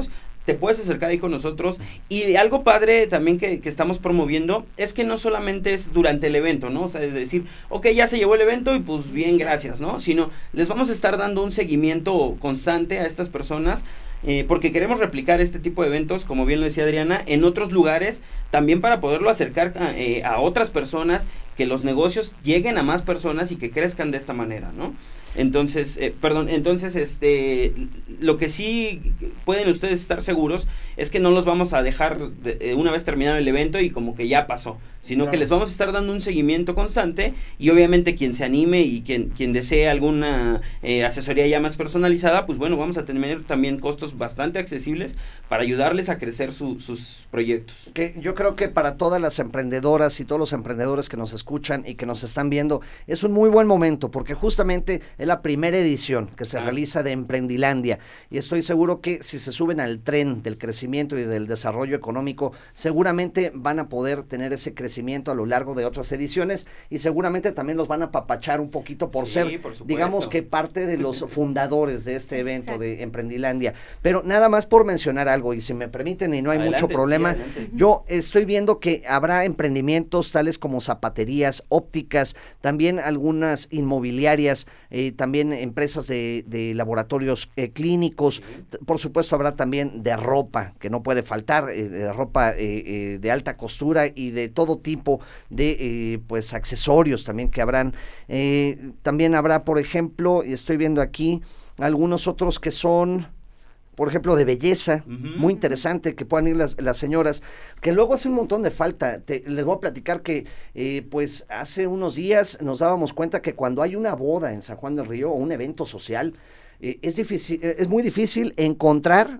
te puedes acercar ahí con nosotros. Y algo padre también que, que estamos promoviendo es que no solamente es durante el evento, ¿no? O sea, es decir, ok, ya se llevó el evento y pues bien, gracias, ¿no? Sino les vamos a estar dando un seguimiento constante a estas personas, eh, porque queremos replicar este tipo de eventos, como bien lo decía Adriana, en otros lugares, también para poderlo acercar a, eh, a otras personas, que los negocios lleguen a más personas y que crezcan de esta manera, ¿no? Entonces, eh, perdón, entonces, este, lo que sí pueden ustedes estar seguros es que no los vamos a dejar de, eh, una vez terminado el evento y como que ya pasó, sino claro. que les vamos a estar dando un seguimiento constante y obviamente quien se anime y quien, quien desee alguna eh, asesoría ya más personalizada, pues bueno, vamos a tener también costos bastante accesibles para ayudarles a crecer su, sus proyectos. Que yo creo que para todas las emprendedoras y todos los emprendedores que nos escuchan y que nos están viendo, es un muy buen momento, porque justamente es la primera edición que se ah. realiza de Emprendilandia, y estoy seguro que si se suben al tren del crecimiento y del desarrollo económico, seguramente van a poder tener ese crecimiento a lo largo de otras ediciones, y seguramente también los van a apapachar un poquito por sí, ser, por digamos que parte de los fundadores de este evento Exacto. de Emprendilandia. Pero nada más por mencionar algo, y si me permiten y no hay adelante, mucho problema, sí, yo estoy viendo que habrá emprendimientos tales como zapaterías, ópticas, también algunas inmobiliarias, eh, también empresas de, de laboratorios eh, clínicos, sí. por supuesto habrá también de ropa, que no puede faltar, eh, de ropa eh, eh, de alta costura y de todo tipo de eh, pues accesorios también que habrán, eh, también habrá, por ejemplo, y estoy viendo aquí algunos otros que son, por ejemplo, de belleza, uh-huh. muy interesante, que puedan ir las, las señoras, que luego hace un montón de falta. Te, les voy a platicar que, eh, pues, hace unos días nos dábamos cuenta que cuando hay una boda en San Juan del Río o un evento social, eh, es difícil, es muy difícil encontrar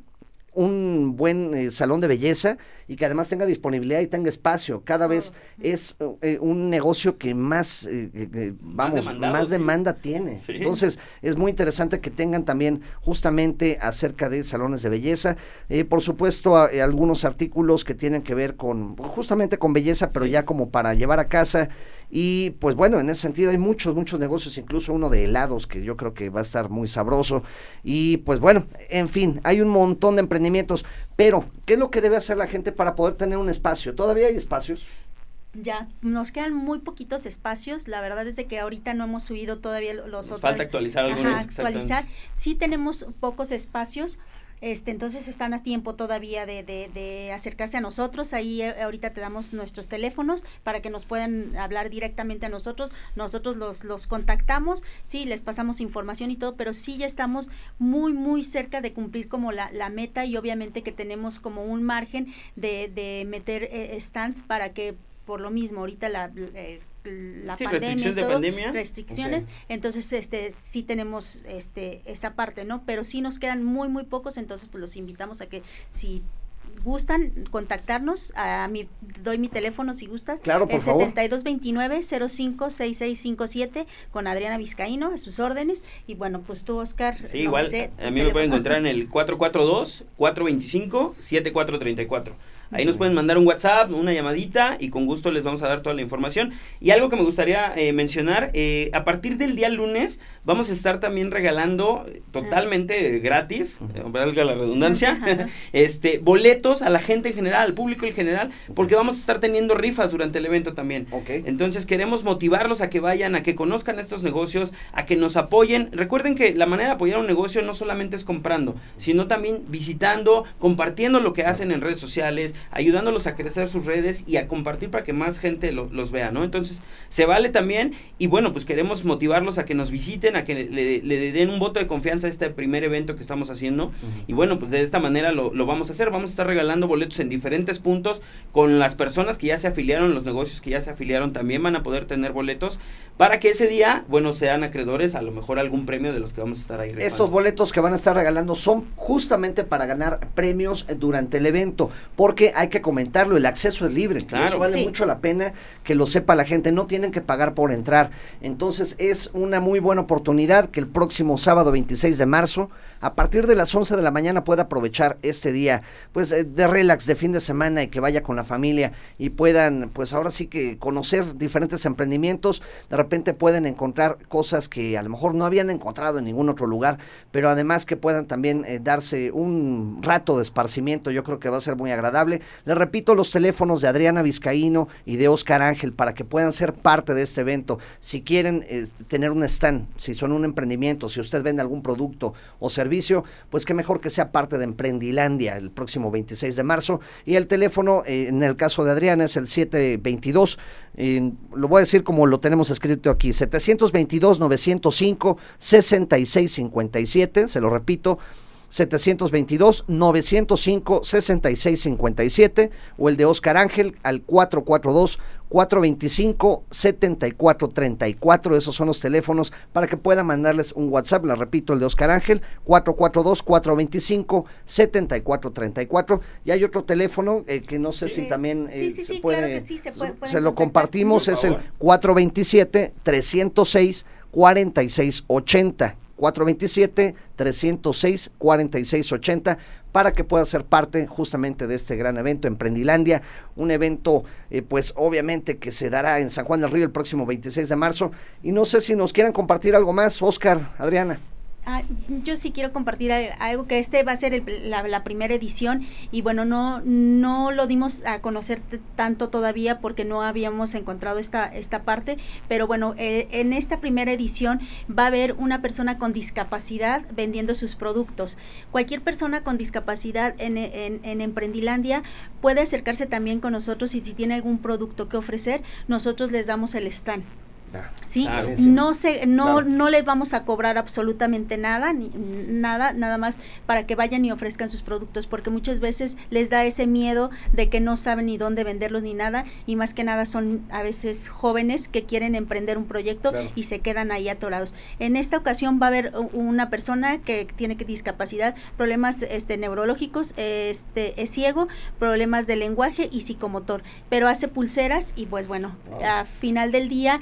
un buen eh, salón de belleza y que además tenga disponibilidad y tenga espacio. Cada vez es eh, un negocio que más, eh, eh, vamos, más, más demanda sí. tiene. Sí. Entonces, es muy interesante que tengan también justamente acerca de salones de belleza. Eh, por supuesto, a, a, algunos artículos que tienen que ver con, justamente con belleza, pero sí. ya como para llevar a casa. Y pues bueno, en ese sentido hay muchos, muchos negocios, incluso uno de helados que yo creo que va a estar muy sabroso. Y pues bueno, en fin, hay un montón de emprendimientos, pero ¿qué es lo que debe hacer la gente para poder tener un espacio? ¿Todavía hay espacios? Ya, nos quedan muy poquitos espacios, la verdad es de que ahorita no hemos subido todavía los nos otros. Falta actualizar algunos. Ajá, actualizar, sí tenemos pocos espacios. Este, entonces están a tiempo todavía de, de, de acercarse a nosotros. Ahí eh, ahorita te damos nuestros teléfonos para que nos puedan hablar directamente a nosotros. Nosotros los, los contactamos, sí, les pasamos información y todo, pero sí ya estamos muy, muy cerca de cumplir como la, la meta, y obviamente que tenemos como un margen de, de meter eh, stands para que, por lo mismo, ahorita la... Eh, la sí, pandemia restricciones y todo, de pandemia restricciones, sí. entonces este sí tenemos este esa parte, ¿no? Pero sí nos quedan muy muy pocos, entonces pues los invitamos a que si gustan contactarnos, a mi doy mi teléfono si gustas, claro, por es favor. setenta y dos veintinueve cero cinco sesenta y seis cincuenta y siete con Adriana Vizcaíno a sus órdenes. Y bueno, pues tú, Oscar, sí, igual sé, a mí me pueden encontrar en el cuatro cuatro dos, cuatro dos cinco, siete cuatro tres cuatro. Ahí nos pueden mandar un WhatsApp, una llamadita, y con gusto les vamos a dar toda la información. Y algo que me gustaría eh, mencionar, eh, a partir del día lunes vamos a estar también regalando totalmente gratis, eh, valga la redundancia, este boletos a la gente en general, al público en general, porque vamos a estar teniendo rifas durante el evento también. Okay. Entonces queremos motivarlos a que vayan, a que conozcan estos negocios, a que nos apoyen. Recuerden que la manera de apoyar un negocio no solamente es comprando, sino también visitando, compartiendo lo que hacen en redes sociales, ayudándolos a crecer sus redes y a compartir para que más gente lo, los vea, ¿no? Entonces, se vale también, y bueno, pues queremos motivarlos a que nos visiten, a que le, le den un voto de confianza a este primer evento que estamos haciendo, uh-huh. y bueno, pues de esta manera lo, lo vamos a hacer. Vamos a estar regalando boletos en diferentes puntos con las personas que ya se afiliaron, los negocios que ya se afiliaron también van a poder tener boletos para que ese día, bueno, sean acreedores a lo mejor algún premio de los que vamos a estar ahí regalando. Estos boletos que van a estar regalando son justamente para ganar premios durante el evento, porque que hay que comentarlo, el acceso es libre, Claro. eso vale Sí. mucho la pena que lo sepa la gente, no tienen que pagar por entrar. Entonces es una muy buena oportunidad que el próximo sábado veintiséis de marzo, a partir de las once de la mañana, pueda aprovechar este día pues eh, de relax, de fin de semana, y que vaya con la familia y puedan pues ahora sí que conocer diferentes emprendimientos. De repente pueden encontrar cosas que a lo mejor no habían encontrado en ningún otro lugar, pero además que puedan también eh, darse un rato de esparcimiento. Yo creo que va a ser muy agradable. Les repito los teléfonos de Adriana Vizcaíno y de Óscar Ángel para que puedan ser parte de este evento. Si quieren eh, tener un stand, si son un emprendimiento, si usted vende algún producto o servicio, pues qué mejor que sea parte de Emprendilandia el próximo veintiséis de marzo. Y el teléfono, eh, en el caso de Adriana, es el siete veintidós, eh, lo voy a decir como lo tenemos escrito aquí, setecientos veintidós, novecientos cinco, sesenta y seis cincuenta y siete, se lo repito, setecientos veintidós, novecientos cinco, sesenta y seis cincuenta y siete, o el de Óscar Ángel al cuatro cuatro dos, cuatro veinticinco, setenta y cuatro treinta y cuatro. Esos son los teléfonos para que puedan mandarles un WhatsApp. Les repito, el de Óscar Ángel, cuatro cuatro dos, cuatro veinticinco, setenta y cuatro treinta y cuatro. Y hay otro teléfono eh, que no sé si también eh, Sí, sí, se sí, puede, claro que sí, se puede- se pueden lo contactar. compartimos, Por es el favor. cuatro veintisiete, trescientos seis, cuarenta y seis ochenta. cuatro veintisiete, trescientos seis, cuarenta y seis ochenta, para que pueda ser parte justamente de este gran evento Emprendilandia, un evento eh, pues obviamente que se dará en San Juan del Río el próximo veintiséis de marzo. Y no sé si nos quieran compartir algo más, Óscar, Adriana. Ah, yo sí quiero compartir a- algo, que este va a ser el- la, la primera edición, y bueno, no no lo dimos a conocer t- tanto todavía porque no habíamos encontrado esta esta parte, pero bueno, eh, en esta primera edición va a haber una persona con discapacidad vendiendo sus productos. Cualquier persona con discapacidad en, en, en Emprendilandia puede acercarse también con nosotros, y si tiene algún producto que ofrecer, nosotros les damos el stand. Sí, Claro. no se, no, Claro. no les vamos a cobrar absolutamente nada, ni nada, nada más para que vayan y ofrezcan sus productos, porque muchas veces les da ese miedo de que no saben ni dónde venderlos ni nada, y más que nada son a veces jóvenes que quieren emprender un proyecto Claro. y se quedan ahí atorados. En esta ocasión va a haber u- una persona que tiene que discapacidad, problemas este neurológicos, este es ciego, problemas de lenguaje y psicomotor, pero hace pulseras, y pues bueno, a final del día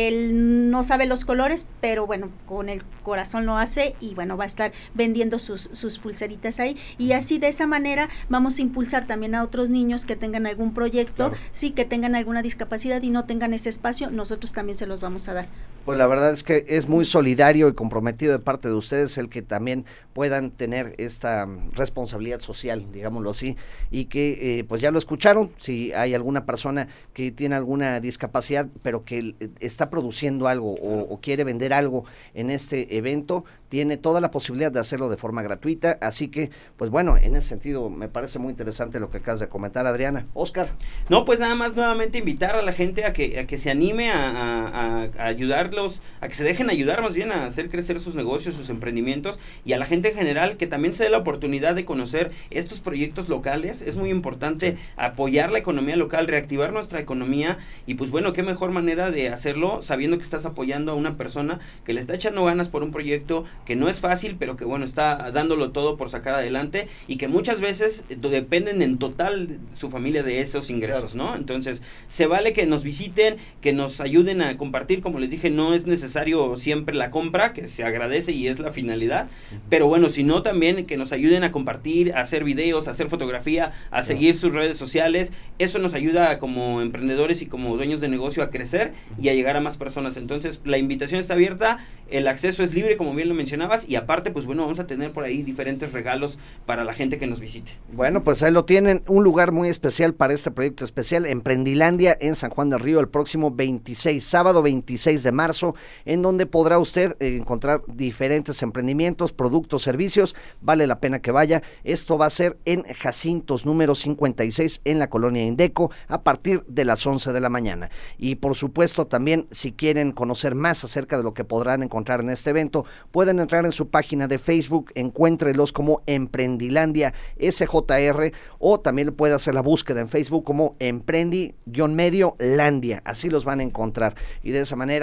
él no sabe los colores, pero bueno, con el corazón lo hace, y bueno, va a estar vendiendo sus, sus pulseritas ahí, y así de esa manera vamos a impulsar también a otros niños que tengan algún proyecto, Claro. sí, que tengan alguna discapacidad y no tengan ese espacio, nosotros también se los vamos a dar. Pues la verdad es que es muy solidario y comprometido de parte de ustedes el que también puedan tener esta mm, responsabilidad social, digámoslo así, y que eh, pues ya lo escucharon. Si hay alguna persona que tiene alguna discapacidad pero que eh, está produciendo algo o, o quiere vender algo en este evento, tiene toda la posibilidad de hacerlo de forma gratuita. Así que pues bueno, en ese sentido me parece muy interesante lo que acabas de comentar, Adriana. Óscar. No, pues nada más nuevamente invitar a la gente a que, a que se anime a, a, a- a ayudarlos, a que se dejen ayudar más bien a hacer crecer sus negocios, sus emprendimientos, y a la gente en general que también se dé la oportunidad de conocer estos proyectos locales. Es muy importante apoyar la economía local, reactivar nuestra economía, y pues bueno, qué mejor manera de hacerlo sabiendo que estás apoyando a una persona que le está echando ganas por un proyecto que no es fácil, pero que bueno, está dándolo todo por sacar adelante, y que muchas veces eh, dependen en total su familia de esos ingresos, ¿no? Entonces, se vale que nos visiten, que nos ayuden a compartir. Como les dije, no es necesario siempre la compra, que se agradece y es la finalidad, pero bueno, sino también que nos ayuden a compartir, a hacer videos, a hacer fotografía, a seguir sus redes sociales. Eso nos ayuda como emprendedores y como dueños de negocio a crecer y a llegar a más personas. Entonces, la invitación está abierta, el acceso es libre, como bien lo mencionabas, y aparte, pues bueno, vamos a tener por ahí diferentes regalos para la gente que nos visite. Bueno, pues ahí lo tienen, un lugar muy especial para este proyecto especial, Emprendilandia en San Juan del Río, el próximo veintiséis, sábado veintiséis de marzo, en donde podrá usted eh, encontrar diferentes emprendimientos, productos, servicios. Vale la pena que vaya. Esto va a ser en Jacintos número cincuenta y seis en la colonia Indeco, a partir de las once de la mañana. Y por supuesto también, si quieren conocer más acerca de lo que podrán encontrar en este evento, pueden entrar en su página de Facebook, encuéntrelos como Emprendilandia S J R, o también puede hacer la búsqueda en Facebook como Emprendi-Medio Landia, así los van a encontrar, y de esa manera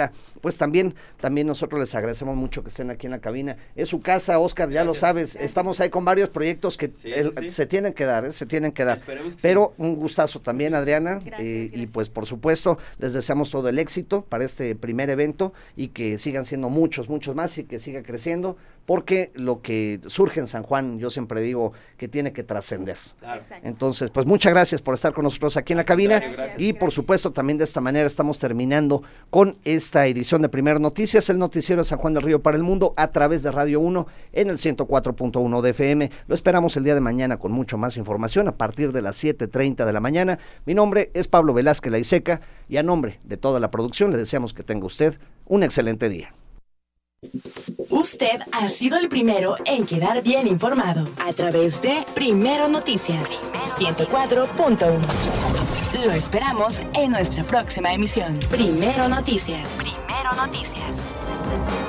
pues también, también nosotros les agradecemos mucho que estén aquí en la cabina. Es su casa, Oscar, ya Gracias. Lo sabes, Gracias. Estamos ahí con varios proyectos que sí, el, sí. se tienen que dar, ¿eh? se tienen que dar. Que Pero sí. un gustazo también, Adriana, gracias, eh, gracias. Y pues por supuesto les deseamos todo el éxito para este primer evento y que sigan siendo muchos, muchos más y que siga creciendo, porque lo que surge en San Juan, yo siempre digo que tiene que trascender. Claro. Entonces, pues muchas gracias por estar con nosotros aquí en la cabina gracias, y por gracias. Supuesto también de esta manera estamos terminando con esta edición de Primer Noticias, el noticiero de San Juan del Río para el mundo a través de Radio uno en el ciento cuatro punto uno de F M. Lo esperamos el día de mañana con mucho más información a partir de las siete treinta de la mañana. Mi nombre es Pablo Velázquez Laiseca y a nombre de toda la producción le deseamos que tenga usted un excelente día. Usted ha sido el primero en quedar bien informado a través de Primero Noticias ciento cuatro punto uno. Lo esperamos en nuestra próxima emisión. Primero Noticias. Primero Noticias.